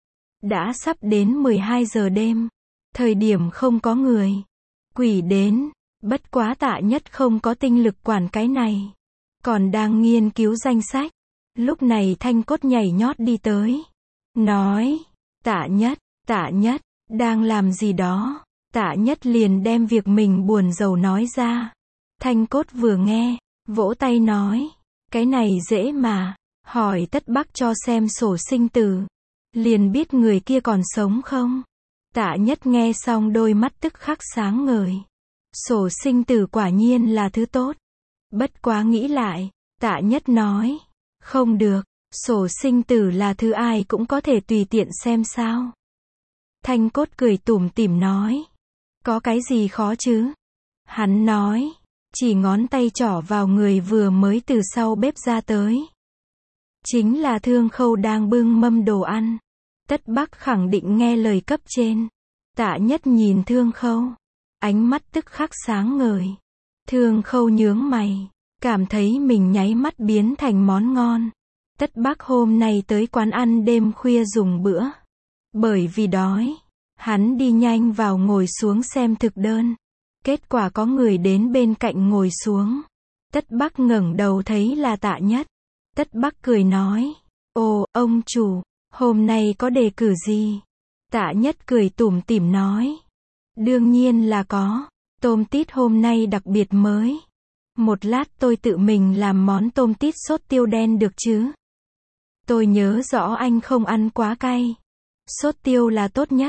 Đã sắp đến mười hai giờ đêm. Thời điểm không có người. Quỷ đến. Bất quá Tạ Nhất không có tinh lực quản cái này. Còn đang nghiên cứu danh sách. Lúc này Thanh Cốt nhảy nhót đi tới. Nói. Tạ Nhất, Tạ Nhất, đang làm gì đó. Tạ Nhất liền đem việc mình buồn rầu nói ra. Thanh Cốt vừa nghe. Vỗ tay nói. Cái này dễ mà. Hỏi Tất Bắc cho xem sổ sinh tử. Liền biết người kia còn sống không. Tạ Nhất nghe xong đôi mắt tức khắc sáng ngời. Sổ sinh tử quả nhiên là thứ tốt. Bất quá nghĩ lại. Tạ Nhất nói. Không được. Sổ sinh tử là thứ ai cũng có thể tùy tiện xem sao. Thanh Cốt cười tủm tỉm nói. Có cái gì khó chứ? Hắn nói. Chỉ ngón tay trỏ vào người vừa mới từ sau bếp ra tới. Chính là Thương Khâu đang bưng mâm đồ ăn. Tất Bắc khẳng định nghe lời cấp trên. Tạ Nhất nhìn Thương Khâu. Ánh mắt tức khắc sáng ngời. Thương Khâu nhướng mày. Cảm thấy mình nháy mắt biến thành món ngon. Tất Bắc hôm nay tới quán ăn đêm khuya dùng bữa. Bởi vì đói. Hắn đi nhanh vào ngồi xuống xem thực đơn. Kết quả có người đến bên cạnh ngồi xuống. Tất Bắc ngẩng đầu thấy là Tạ Nhất. Tất Bắc cười nói. Ồ, ông chủ, hôm nay có đề cử gì? Tạ Nhất cười tủm tỉm nói. Đương nhiên là có. Tôm tít hôm nay đặc biệt mới. Một lát tôi tự mình làm món tôm tít sốt tiêu đen được chứ? Tôi nhớ rõ anh không ăn quá cay. Sốt tiêu là tốt nhất.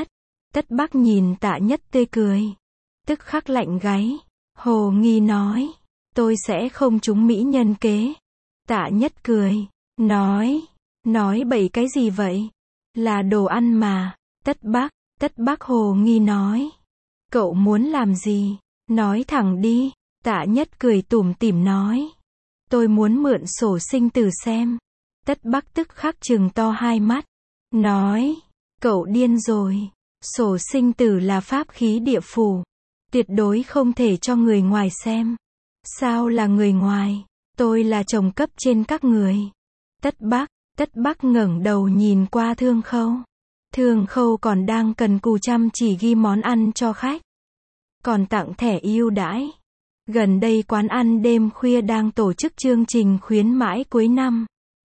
Tất Bắc nhìn Tạ Nhất tươi cười. Tức khắc lạnh gáy. Hồ nghi nói. Tôi sẽ không trúng mỹ nhân kế. Tạ Nhất cười. Nói. Nói bậy cái gì vậy? Là đồ ăn mà. Tất Bắc. Tất Bắc hồ nghi nói. Cậu muốn làm gì? Nói thẳng đi. Tạ Nhất cười tủm tỉm nói. Tôi muốn mượn sổ sinh tử xem. Tất Bắc tức khắc trừng to hai mắt. Nói. Cậu điên rồi. Sổ sinh tử là pháp khí địa phủ. Tuyệt đối không thể cho người ngoài xem. Sao là người ngoài? Tôi là chồng cấp trên các người. Tất Bắc. Tất Bắc ngẩng đầu nhìn qua Thương Khâu. Thương Khâu còn đang cần cù chăm chỉ ghi món ăn cho khách. Còn tặng thẻ ưu đãi. Gần đây quán ăn đêm khuya đang tổ chức chương trình khuyến mãi cuối năm.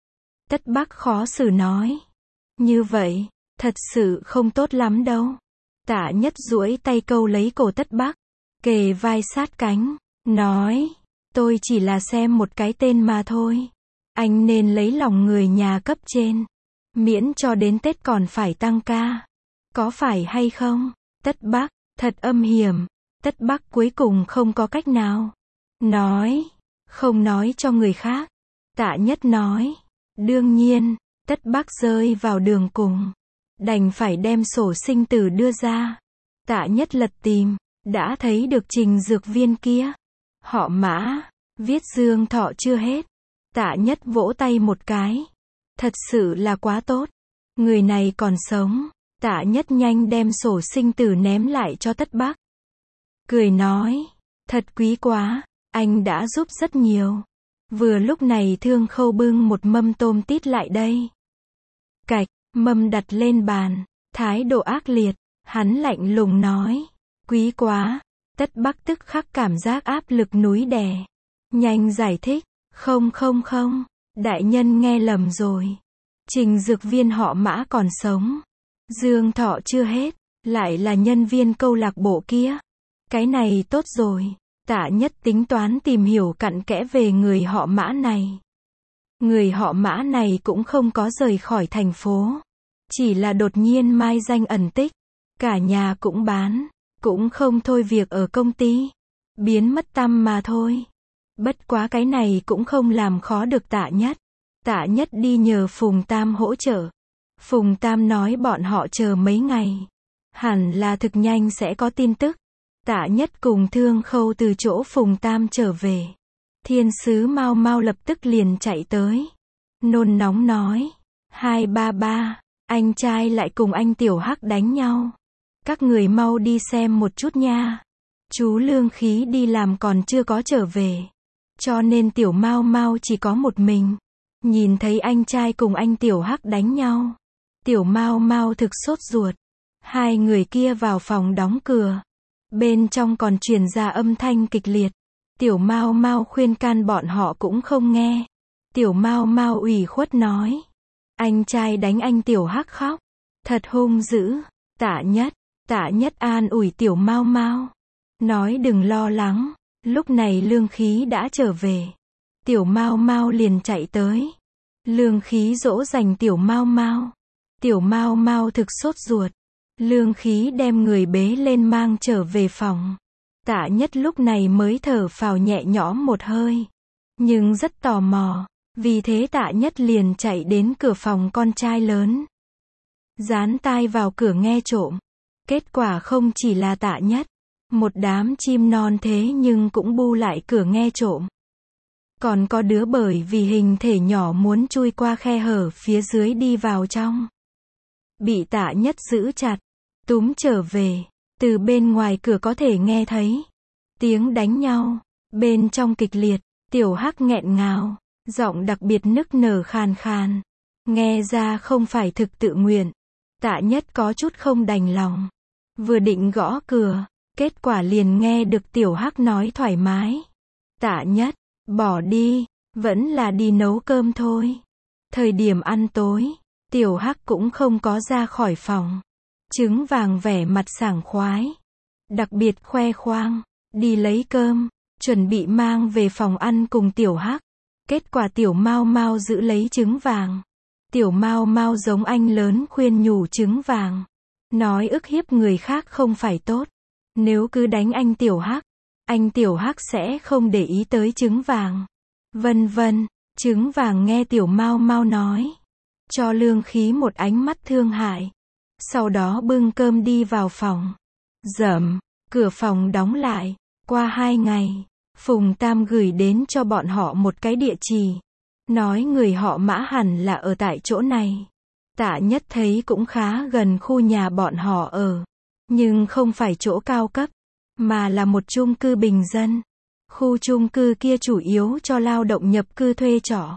Tất Bắc khó xử nói. Như vậy, thật sự không tốt lắm đâu. Tạ Nhất duỗi tay câu lấy cổ Tất Bắc, kề vai sát cánh, nói. Tôi chỉ là xem một cái tên mà thôi. Anh nên lấy lòng người nhà cấp trên. Miễn cho đến Tết còn phải tăng ca. Có phải hay không? Tất Bắc, thật âm hiểm. Tất Bắc cuối cùng không có cách nào. Nói. Không nói cho người khác. Tạ Nhất nói. Đương nhiên. Tất Bắc rơi vào đường cùng. Đành phải đem sổ sinh tử đưa ra. Tạ Nhất lật tìm. Đã thấy được trình dược viên kia. Họ Mã. Viết Dương Thọ chưa hết. Tạ Nhất vỗ tay một cái. Thật sự là quá tốt. Người này còn sống. Tạ Nhất nhanh đem sổ sinh tử ném lại cho Tất Bắc. Cười nói. Thật quý quá. Anh đã giúp rất nhiều. Vừa lúc này Thương Khâu bưng một mâm tôm tít lại đây. Cạch, mâm đặt lên bàn. Thái độ ác liệt. Hắn lạnh lùng nói. Quý quá. Tất Bắc tức khắc cảm giác áp lực núi đè. Nhanh giải thích. Không không không. Đại nhân nghe lầm rồi. Trình dược viên họ Mã còn sống. Dương Thọ chưa hết. Lại là nhân viên câu lạc bộ kia. Cái này tốt rồi. Tạ Nhất tính toán tìm hiểu cặn kẽ về người họ Mã này. Người họ Mã này cũng không có rời khỏi thành phố. Chỉ là đột nhiên mai danh ẩn tích. Cả nhà cũng bán. Cũng không thôi việc ở công ty. Biến mất tăm mà thôi. Bất quá cái này cũng không làm khó được Tạ Nhất. Tạ Nhất đi nhờ Phùng Tam hỗ trợ. Phùng Tam nói bọn họ chờ mấy ngày. Hẳn là thực nhanh sẽ có tin tức. Tạ Nhất cùng Thương Khâu từ chỗ Phùng Tam trở về. Thiên sứ Mau Mau lập tức liền chạy tới. Nôn nóng nói. Hai ba ba, anh trai lại cùng anh Tiểu Hắc đánh nhau. Các người mau đi xem một chút nha. Chú Lương Khí đi làm còn chưa có trở về. Cho nên Tiểu Mau Mau chỉ có một mình. Nhìn thấy anh trai cùng anh Tiểu Hắc đánh nhau. Tiểu Mau Mau thực sốt ruột. Hai người kia vào phòng đóng cửa. Bên trong còn truyền ra âm thanh kịch liệt. Tiểu Mau Mau khuyên can bọn họ cũng không nghe. Tiểu Mau Mau ủy khuất nói. Anh trai đánh anh Tiểu Hắc khóc. Thật hung dữ. Tạ Nhất. Tạ Nhất an ủi Tiểu Mau Mau. Nói đừng lo lắng. Lúc này Lương Khí đã trở về. Tiểu Mau Mau liền chạy tới. Lương Khí dỗ dành Tiểu Mau Mau. Tiểu Mau Mau thực sốt ruột. Lương Khí đem người bế lên mang trở về phòng. Tạ Nhất lúc này mới thở phào nhẹ nhõm một hơi. Nhưng rất tò mò. Vì thế Tạ Nhất liền chạy đến cửa phòng con trai lớn. Dán tai vào cửa nghe trộm. Kết quả không chỉ là Tạ Nhất. Một đám chim non thế nhưng cũng bu lại cửa nghe trộm. Còn có đứa bởi vì hình thể nhỏ muốn chui qua khe hở phía dưới đi vào trong. Bị Tạ Nhất giữ chặt. Túm trở về. Từ bên ngoài cửa có thể nghe thấy tiếng đánh nhau. Bên trong kịch liệt. Tiểu Hắc nghẹn ngào. Giọng đặc biệt nức nở khàn khàn. Nghe ra không phải thực tự nguyện. Tạ Nhất có chút không đành lòng. Vừa định gõ cửa. Kết quả liền nghe được Tiểu Hắc nói thoải mái. Tạ Nhất, bỏ đi. Vẫn là đi nấu cơm thôi. Thời điểm ăn tối. Tiểu Hắc cũng không có ra khỏi phòng. Trứng vàng vẻ mặt sảng khoái. Đặc biệt khoe khoang. Đi lấy cơm. Chuẩn bị mang về phòng ăn cùng Tiểu Hắc. Kết quả Tiểu Mau Mau giữ lấy trứng vàng. Tiểu Mau Mau giống anh lớn khuyên nhủ trứng vàng. nói ức hiếp người khác không phải tốt. Nếu cứ đánh anh Tiểu Hắc, anh Tiểu Hắc sẽ không để ý tới Trứng Vàng. Vân vân, Trứng Vàng nghe Tiểu Mao Mao nói, cho Lương Khí một ánh mắt thương hại. Sau đó bưng cơm đi vào phòng. Dầm, cửa phòng đóng lại. Qua hai ngày, Phùng Tam gửi đến cho bọn họ một cái địa chỉ. Nói người họ Mã hẳn là ở tại chỗ này. Tạ Nhất thấy cũng khá gần khu nhà bọn họ ở. Nhưng không phải chỗ cao cấp, mà là một chung cư bình dân. Khu chung cư kia chủ yếu cho lao động nhập cư thuê trọ.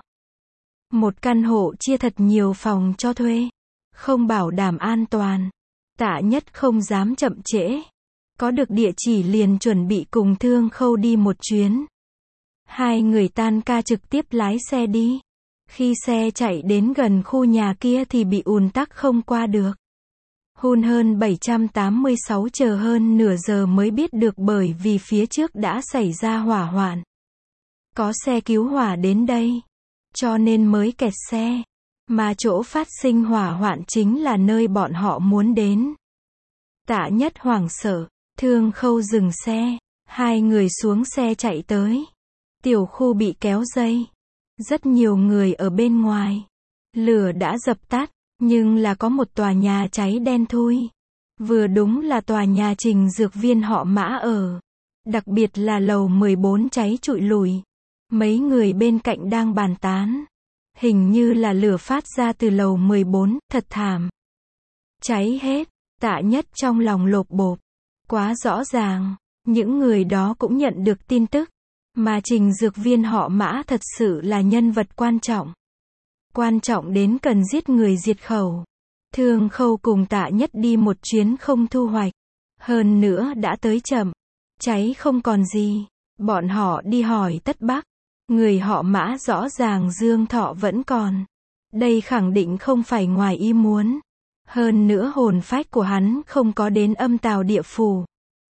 Một căn hộ chia thật nhiều phòng cho thuê. Không bảo đảm an toàn. Tạ Nhất không dám chậm trễ. Có được địa chỉ liền chuẩn bị cùng Thương Khâu đi một chuyến. Hai người tan ca trực tiếp lái xe đi. Khi xe chạy đến gần khu nhà kia thì bị ùn tắc không qua được. Hun hơn bảy trăm tám mươi sáu chờ hơn nửa giờ mới biết được bởi vì phía trước đã xảy ra hỏa hoạn. Có xe cứu hỏa đến đây, cho nên mới kẹt xe. Mà chỗ phát sinh hỏa hoạn chính là nơi bọn họ muốn đến. Tạ Nhất hoảng sợ, Thương Khâu dừng xe, hai người xuống xe chạy tới. Tiểu khu bị kéo dây. Rất nhiều người ở bên ngoài. Lửa đã dập tắt, nhưng là có một tòa nhà cháy đen thui. Vừa đúng là tòa nhà Trình Dược Viên họ Mã ở. Đặc biệt là lầu mười bốn cháy trụi lùi. Mấy người bên cạnh đang bàn tán. Hình như là lửa phát ra từ lầu mười bốn, thật thảm. Cháy hết, Tạ Nhất trong lòng lộp bộp. Quá rõ ràng, những người đó cũng nhận được tin tức. Mà Trình Dược Viên họ Mã thật sự là nhân vật quan trọng. Quan trọng đến cần giết người diệt khẩu. Thương Khâu cùng Tạ Nhất đi một chuyến không thu hoạch. Hơn nữa đã tới chậm. Cháy không còn gì. Bọn họ đi hỏi Tất Bắc. Người họ Mã rõ ràng Dương Thọ vẫn còn. Đây khẳng định không phải ngoài ý muốn. Hơn nữa hồn phách của hắn không có đến âm tào địa phủ.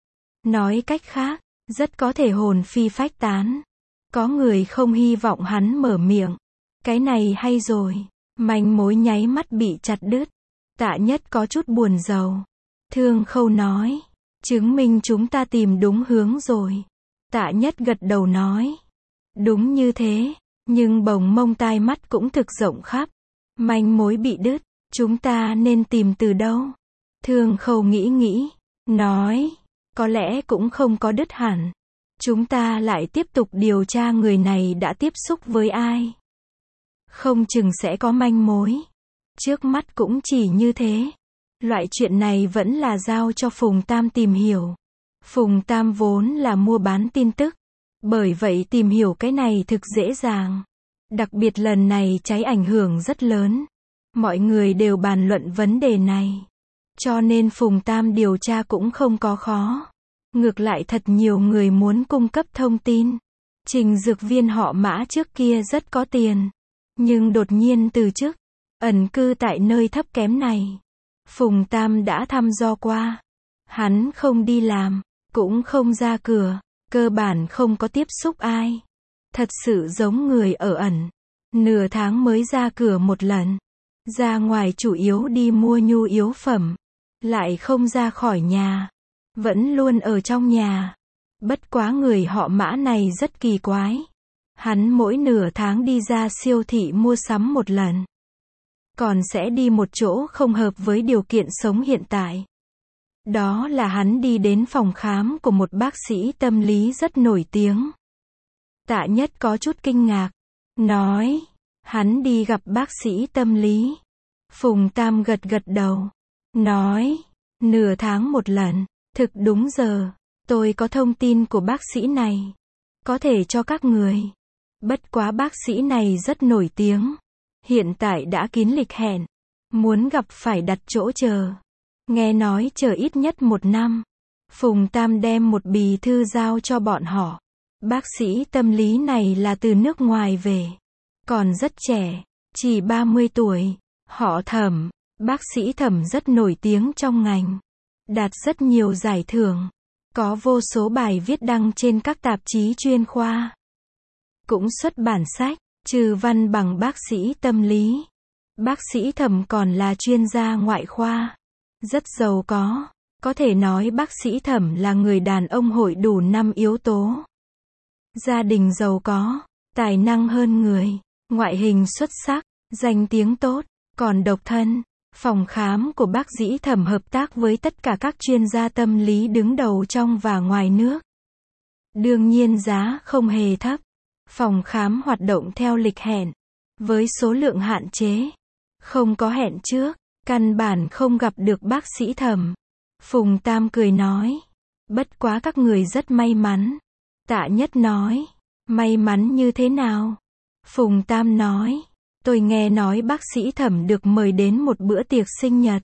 Nói cách khác, rất có thể hồn phi phách tán. Có người không hy vọng hắn mở miệng. Cái này hay rồi. Manh mối nháy mắt bị chặt đứt. Tạ Nhất có chút buồn rầu. Thương Khâu nói, chứng minh chúng ta tìm đúng hướng rồi. Tạ Nhất gật đầu nói, đúng như thế, nhưng bồng mông tai mắt cũng thực rộng khắp. Manh mối bị đứt, chúng ta nên tìm từ đâu? Thương Khâu nghĩ nghĩ, nói, có lẽ cũng không có đứt hẳn. Chúng ta lại tiếp tục điều tra người này đã tiếp xúc với ai. Không chừng sẽ có manh mối. Trước mắt cũng chỉ như thế. Loại chuyện này vẫn là giao cho Phùng Tam tìm hiểu. Phùng Tam vốn là mua bán tin tức. Bởi vậy tìm hiểu cái này thực dễ dàng. Đặc biệt lần này cháy ảnh hưởng rất lớn. Mọi người đều bàn luận vấn đề này. Cho nên Phùng Tam điều tra cũng không có khó. Ngược lại thật nhiều người muốn cung cấp thông tin. Trình Dược Viên họ Mã trước kia rất có tiền. Nhưng đột nhiên từ chức. Ẩn cư tại nơi thấp kém này. Phùng Tam đã thăm dò qua. Hắn không đi làm. Cũng không ra cửa. Cơ bản không có tiếp xúc ai. Thật sự giống người ở ẩn. Nửa tháng mới ra cửa một lần. Ra ngoài chủ yếu đi mua nhu yếu phẩm. Lại không ra khỏi nhà. Vẫn luôn ở trong nhà. Bất quá người họ Mã này rất kỳ quái. Hắn mỗi nửa tháng đi ra siêu thị mua sắm một lần. Còn sẽ đi một chỗ không hợp với điều kiện sống hiện tại. Đó là hắn đi đến phòng khám của một bác sĩ tâm lý rất nổi tiếng. Tạ Nhất có chút kinh ngạc. Nói, hắn đi gặp bác sĩ tâm lý. Phùng Tam gật gật đầu. Nói, nửa tháng một lần. Thực đúng giờ, tôi có thông tin của bác sĩ này. Có thể cho các người. Bất quá bác sĩ này rất nổi tiếng. Hiện tại đã kín lịch hẹn. Muốn gặp phải đặt chỗ chờ. Nghe nói chờ ít nhất một năm. Phùng Tam đem một bì thư giao cho bọn họ. Bác sĩ tâm lý này là từ nước ngoài về. Còn rất trẻ. Chỉ ba mươi tuổi. Họ Thẩm. Bác sĩ Thẩm rất nổi tiếng trong ngành. Đạt rất nhiều giải thưởng. Có vô số bài viết đăng trên các tạp chí chuyên khoa. Cũng xuất bản sách. Trừ văn bằng bác sĩ tâm lý. Bác sĩ Thẩm còn là chuyên gia ngoại khoa. rất giàu có. Có thể nói bác sĩ Thẩm là người đàn ông hội đủ năm yếu tố. Gia đình giàu có, tài năng hơn người, ngoại hình xuất sắc, danh tiếng tốt, còn độc thân. Phòng khám của bác sĩ Thẩm hợp tác với tất cả các chuyên gia tâm lý đứng đầu trong và ngoài nước. Đương nhiên giá không hề thấp. Phòng khám hoạt động theo lịch hẹn, với số lượng hạn chế. Không có hẹn trước, căn bản không gặp được bác sĩ Thẩm. Phùng Tam cười nói, bất quá các người rất may mắn. Tạ Nhất nói, may mắn như thế nào? Phùng Tam nói, tôi nghe nói bác sĩ Thẩm được mời đến một bữa tiệc sinh nhật.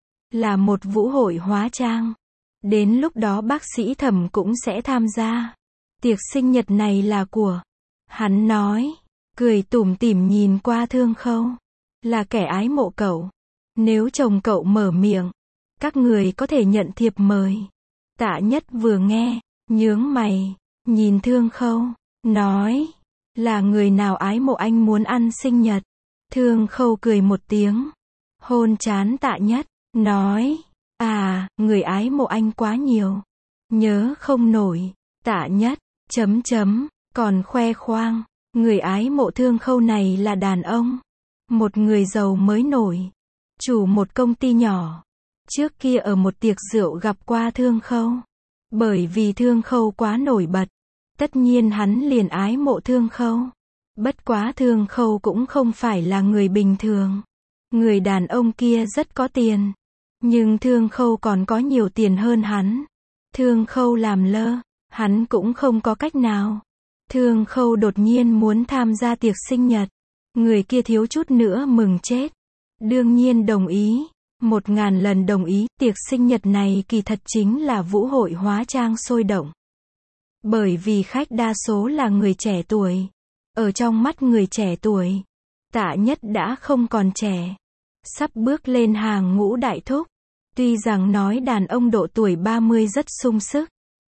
Là một vũ hội hóa trang. Đến lúc đó bác sĩ Thẩm cũng sẽ tham gia. Tiệc sinh nhật này là của. Hắn nói, cười tủm tỉm nhìn qua Thương Khâu. Là kẻ ái mộ cậu. Nếu chồng cậu mở miệng, các người có thể nhận thiệp mời. Tạ Nhất vừa nghe, nhướng mày, nhìn Thương Khâu, nói, là người nào ái mộ anh muốn ăn sinh nhật? Thương Khâu cười một tiếng, hôn trán Tạ Nhất, nói, à, người ái mộ anh quá nhiều, nhớ không nổi. Tạ Nhất, chấm chấm, còn khoe khoang, người ái mộ Thương Khâu này là đàn ông, một người giàu mới nổi, chủ một công ty nhỏ. Trước kia ở một tiệc rượu gặp qua Thương Khâu. Bởi vì Thương Khâu quá nổi bật, tất nhiên hắn liền ái mộ Thương Khâu. Bất quá Thương Khâu cũng không phải là người bình thường. Người đàn ông kia rất có tiền. Nhưng Thương Khâu còn có nhiều tiền hơn hắn. Thương Khâu làm lơ, hắn cũng không có cách nào. Thương Khâu đột nhiên muốn tham gia tiệc sinh nhật. Người kia thiếu chút nữa mừng chết. Đương nhiên đồng ý. Một ngàn lần đồng ý, tiệc sinh nhật này kỳ thật chính là vũ hội hóa trang sôi động. Bởi vì khách đa số là người trẻ tuổi. Ở trong mắt người trẻ tuổi, Tạ Nhất đã không còn trẻ. Sắp bước lên hàng ngũ đại thúc. Tuy rằng nói đàn ông độ tuổi ba mươi rất sung sức.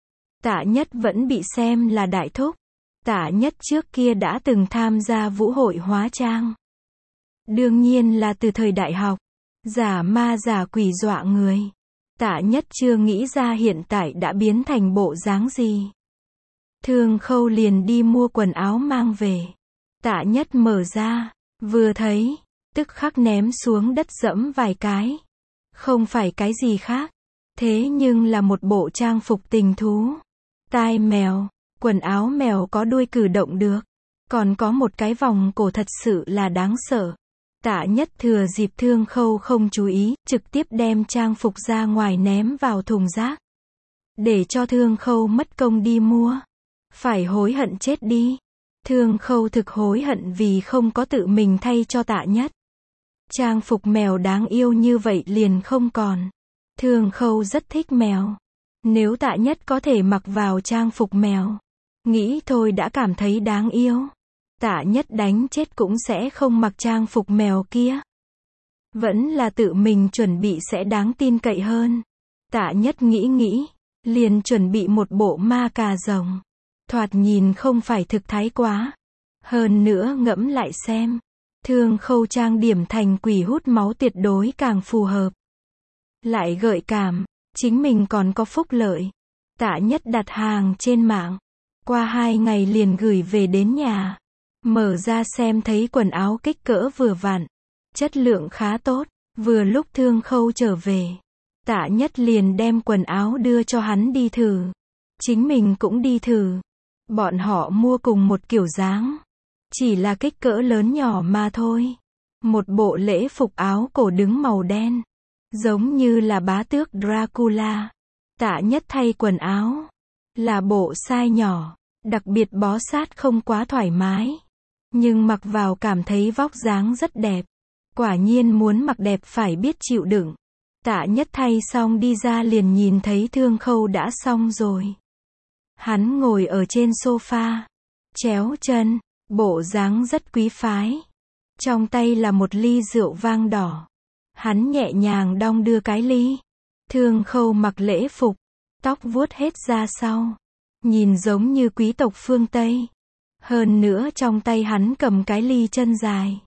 Tạ Nhất vẫn bị xem là đại thúc. Tạ Nhất trước kia đã từng tham gia vũ hội hóa trang. Đương nhiên là từ thời đại học. Giả ma giả quỷ dọa người. Tạ Nhất chưa nghĩ ra hiện tại đã biến thành bộ dáng gì. Thương Khâu liền đi mua quần áo mang về. Tạ Nhất mở ra, vừa thấy, tức khắc ném xuống đất dẫm vài cái. Không phải cái gì khác, thế nhưng là một bộ trang phục tình thú. Tai mèo, quần áo mèo có đuôi cử động được, còn có một cái vòng cổ thật sự là đáng sợ. Tạ Nhất thừa dịp Thương Khâu không chú ý, trực tiếp đem trang phục ra ngoài ném vào thùng rác. Để cho Thương Khâu mất công đi mua. Phải hối hận chết đi. Thương Khâu thực hối hận vì không có tự mình thay cho Tạ Nhất. Trang phục mèo đáng yêu như vậy liền không còn. Thương Khâu rất thích mèo. Nếu Tạ Nhất có thể mặc vào trang phục mèo, nghĩ thôi đã cảm thấy đáng yêu. Tạ Nhất đánh chết cũng sẽ không mặc trang phục mèo kia. Vẫn là tự mình chuẩn bị sẽ đáng tin cậy hơn. Tạ Nhất nghĩ nghĩ, liền chuẩn bị một bộ ma cà rồng. Thoạt nhìn không phải thực thái quá. Hơn nữa ngẫm lại xem, Thương Khâu trang điểm thành quỷ hút máu tuyệt đối càng phù hợp. Lại gợi cảm, chính mình còn có phúc lợi. Tạ Nhất đặt hàng trên mạng. Qua hai ngày liền gửi về đến nhà. Mở ra xem thấy quần áo kích cỡ vừa vặn. Chất lượng khá tốt. Vừa lúc Thương Khâu trở về, Tạ Nhất liền đem quần áo đưa cho hắn đi thử. Chính mình cũng đi thử. Bọn họ mua cùng một kiểu dáng. Chỉ là kích cỡ lớn nhỏ mà thôi. Một bộ lễ phục áo cổ đứng màu đen. Giống như là bá tước Dracula. Tạ Nhất thay quần áo. Là bộ size nhỏ. Đặc biệt bó sát không quá thoải mái. Nhưng mặc vào cảm thấy vóc dáng rất đẹp. Quả nhiên muốn mặc đẹp phải biết chịu đựng. Tạ Nhất thay xong đi ra liền nhìn thấy Thương Khâu đã xong rồi. Hắn ngồi ở trên sofa. Chéo chân. Bộ dáng rất quý phái. Trong tay là một ly rượu vang đỏ. Hắn nhẹ nhàng đong đưa cái ly. Thương Khâu mặc lễ phục. Tóc vuốt hết ra sau. Nhìn giống như quý tộc phương Tây. Hơn nữa trong tay hắn cầm cái ly chân dài.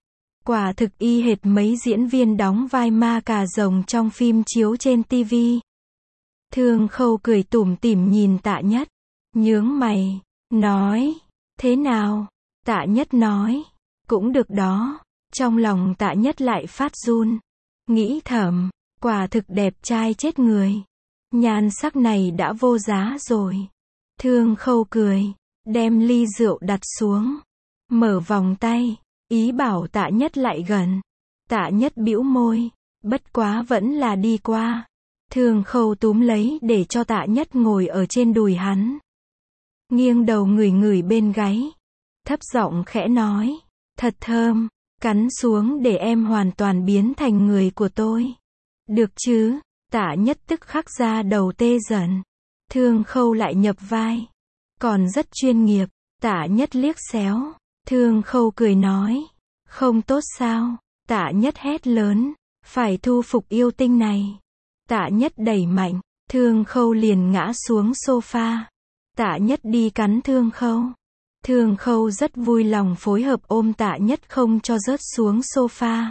Quả thực y hệt mấy diễn viên đóng vai ma cà rồng trong phim chiếu trên ti vi. Thương Khâu cười tủm tỉm nhìn Tạ Nhất, nhướng mày, nói, thế nào? Tạ Nhất nói, cũng được đó. Trong lòng Tạ Nhất lại phát run, nghĩ thầm, quả thực đẹp trai chết người. Nhan sắc này đã vô giá rồi. Thương Khâu cười, đem ly rượu đặt xuống, mở vòng tay, ý bảo Tạ Nhất lại gần. Tạ Nhất bĩu môi, bất quá vẫn là đi qua. Thương Khâu túm lấy để cho Tạ Nhất ngồi ở trên đùi hắn. Nghiêng đầu ngửi ngửi bên gáy, thấp giọng khẽ nói, thật thơm, cắn xuống để em hoàn toàn biến thành người của tôi. Được chứ? Tạ Nhất tức khắc ra đầu tê dần. Thương Khâu lại nhập vai, còn rất chuyên nghiệp. Tạ Nhất liếc xéo. Thương Khâu cười nói, không tốt sao? Tạ Nhất hét lớn, phải thu phục yêu tinh này. Tạ Nhất đẩy mạnh, Thương Khâu liền ngã xuống sofa. Tạ Nhất đi cắn Thương Khâu. Thương Khâu rất vui lòng phối hợp ôm Tạ Nhất không cho rớt xuống sofa.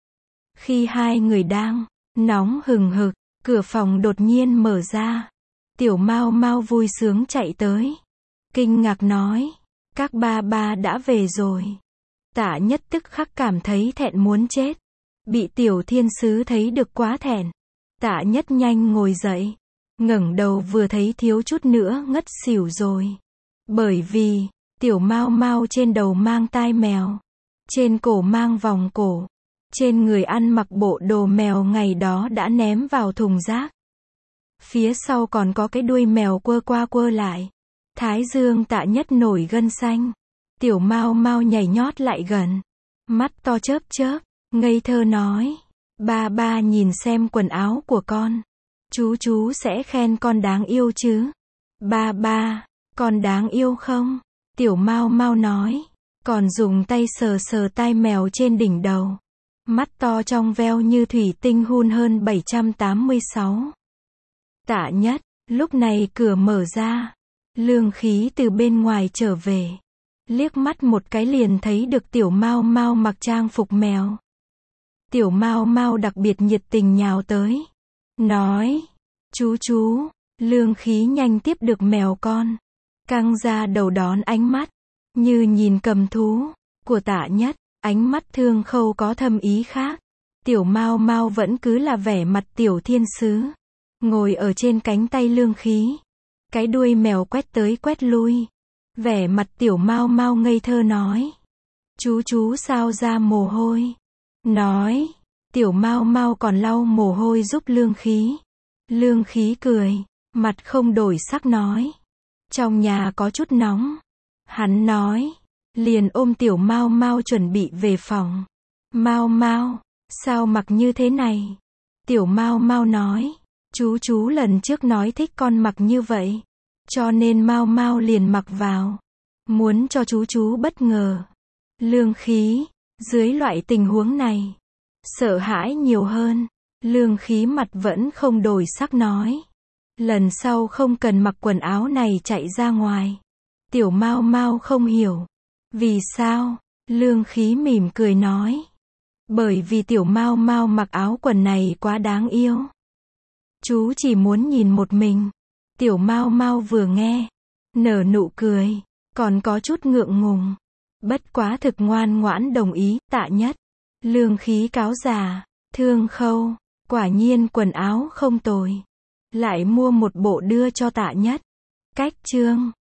Khi hai người đang nóng hừng hực, cửa phòng đột nhiên mở ra. Tiểu Mao Mao vui sướng chạy tới, kinh ngạc nói, các ba ba đã về rồi. Tạ Nhất tức khắc cảm thấy thẹn muốn chết. Bị Tiểu Thiên Sứ thấy được quá thẹn. Tạ Nhất nhanh ngồi dậy, ngẩng đầu vừa thấy thiếu chút nữa ngất xỉu rồi. Bởi vì, Tiểu Mao Mao trên đầu mang tai mèo, trên cổ mang vòng cổ, trên người ăn mặc bộ đồ mèo ngày đó đã ném vào thùng rác. Phía sau còn có cái đuôi mèo quơ qua quơ lại. Thái dương Tạ Nhất nổi gân xanh. Tiểu Mao Mao nhảy nhót lại gần, mắt to chớp chớp, ngây thơ nói, ba ba nhìn xem quần áo của con. Chú chú sẽ khen con đáng yêu chứ? Ba ba, con đáng yêu không? Tiểu Mao Mao nói, còn dùng tay sờ sờ tai mèo trên đỉnh đầu. Mắt to trong veo như thủy tinh hun hơn bảy trăm tám mươi sáu. Tạ Nhất, lúc này cửa mở ra. Lương Khí từ bên ngoài trở về. Liếc mắt một cái liền thấy được Tiểu Mao Mao mặc trang phục mèo. Tiểu Mao Mao đặc biệt nhiệt tình nhào tới, nói, chú chú. Lương Khí nhanh tiếp được mèo con, căng ra đầu đón ánh mắt, như nhìn cầm thú, của Tạ Nhất. Ánh mắt Thương Khâu có thâm ý khác. Tiểu Mao Mao vẫn cứ là vẻ mặt Tiểu Thiên Sứ, ngồi ở trên cánh tay Lương Khí. Cái đuôi mèo quét tới quét lui. Vẻ mặt Tiểu Mao Mao ngây thơ nói, chú chú sao ra mồ hôi? Nói, Tiểu Mao Mao còn lau mồ hôi giúp Lương Khí. Lương Khí cười, mặt không đổi sắc nói, trong nhà có chút nóng. Hắn nói, liền ôm Tiểu Mao Mao chuẩn bị về phòng. Mao Mao, sao mặc như thế này? Tiểu Mao Mao nói, chú chú lần trước nói thích con mặc như vậy, cho nên Mao Mao liền mặc vào, muốn cho chú chú bất ngờ. Lương Khí, dưới loại tình huống này, sợ hãi nhiều hơn. Lương Khí mặt vẫn không đổi sắc nói, lần sau không cần mặc quần áo này chạy ra ngoài. Tiểu Mao Mao không hiểu, vì sao? Lương Khí mỉm cười nói, bởi vì Tiểu Mao Mao mặc áo quần này quá đáng yêu. Chú chỉ muốn nhìn một mình. Tiểu Mao Mao vừa nghe, nở nụ cười, còn có chút ngượng ngùng. Bất quá thực ngoan ngoãn đồng ý. Tạ Nhất, Lương Khí cáo già, Thương Khâu, quả nhiên quần áo không tồi. Lại mua một bộ đưa cho Tạ Nhất. Cách chương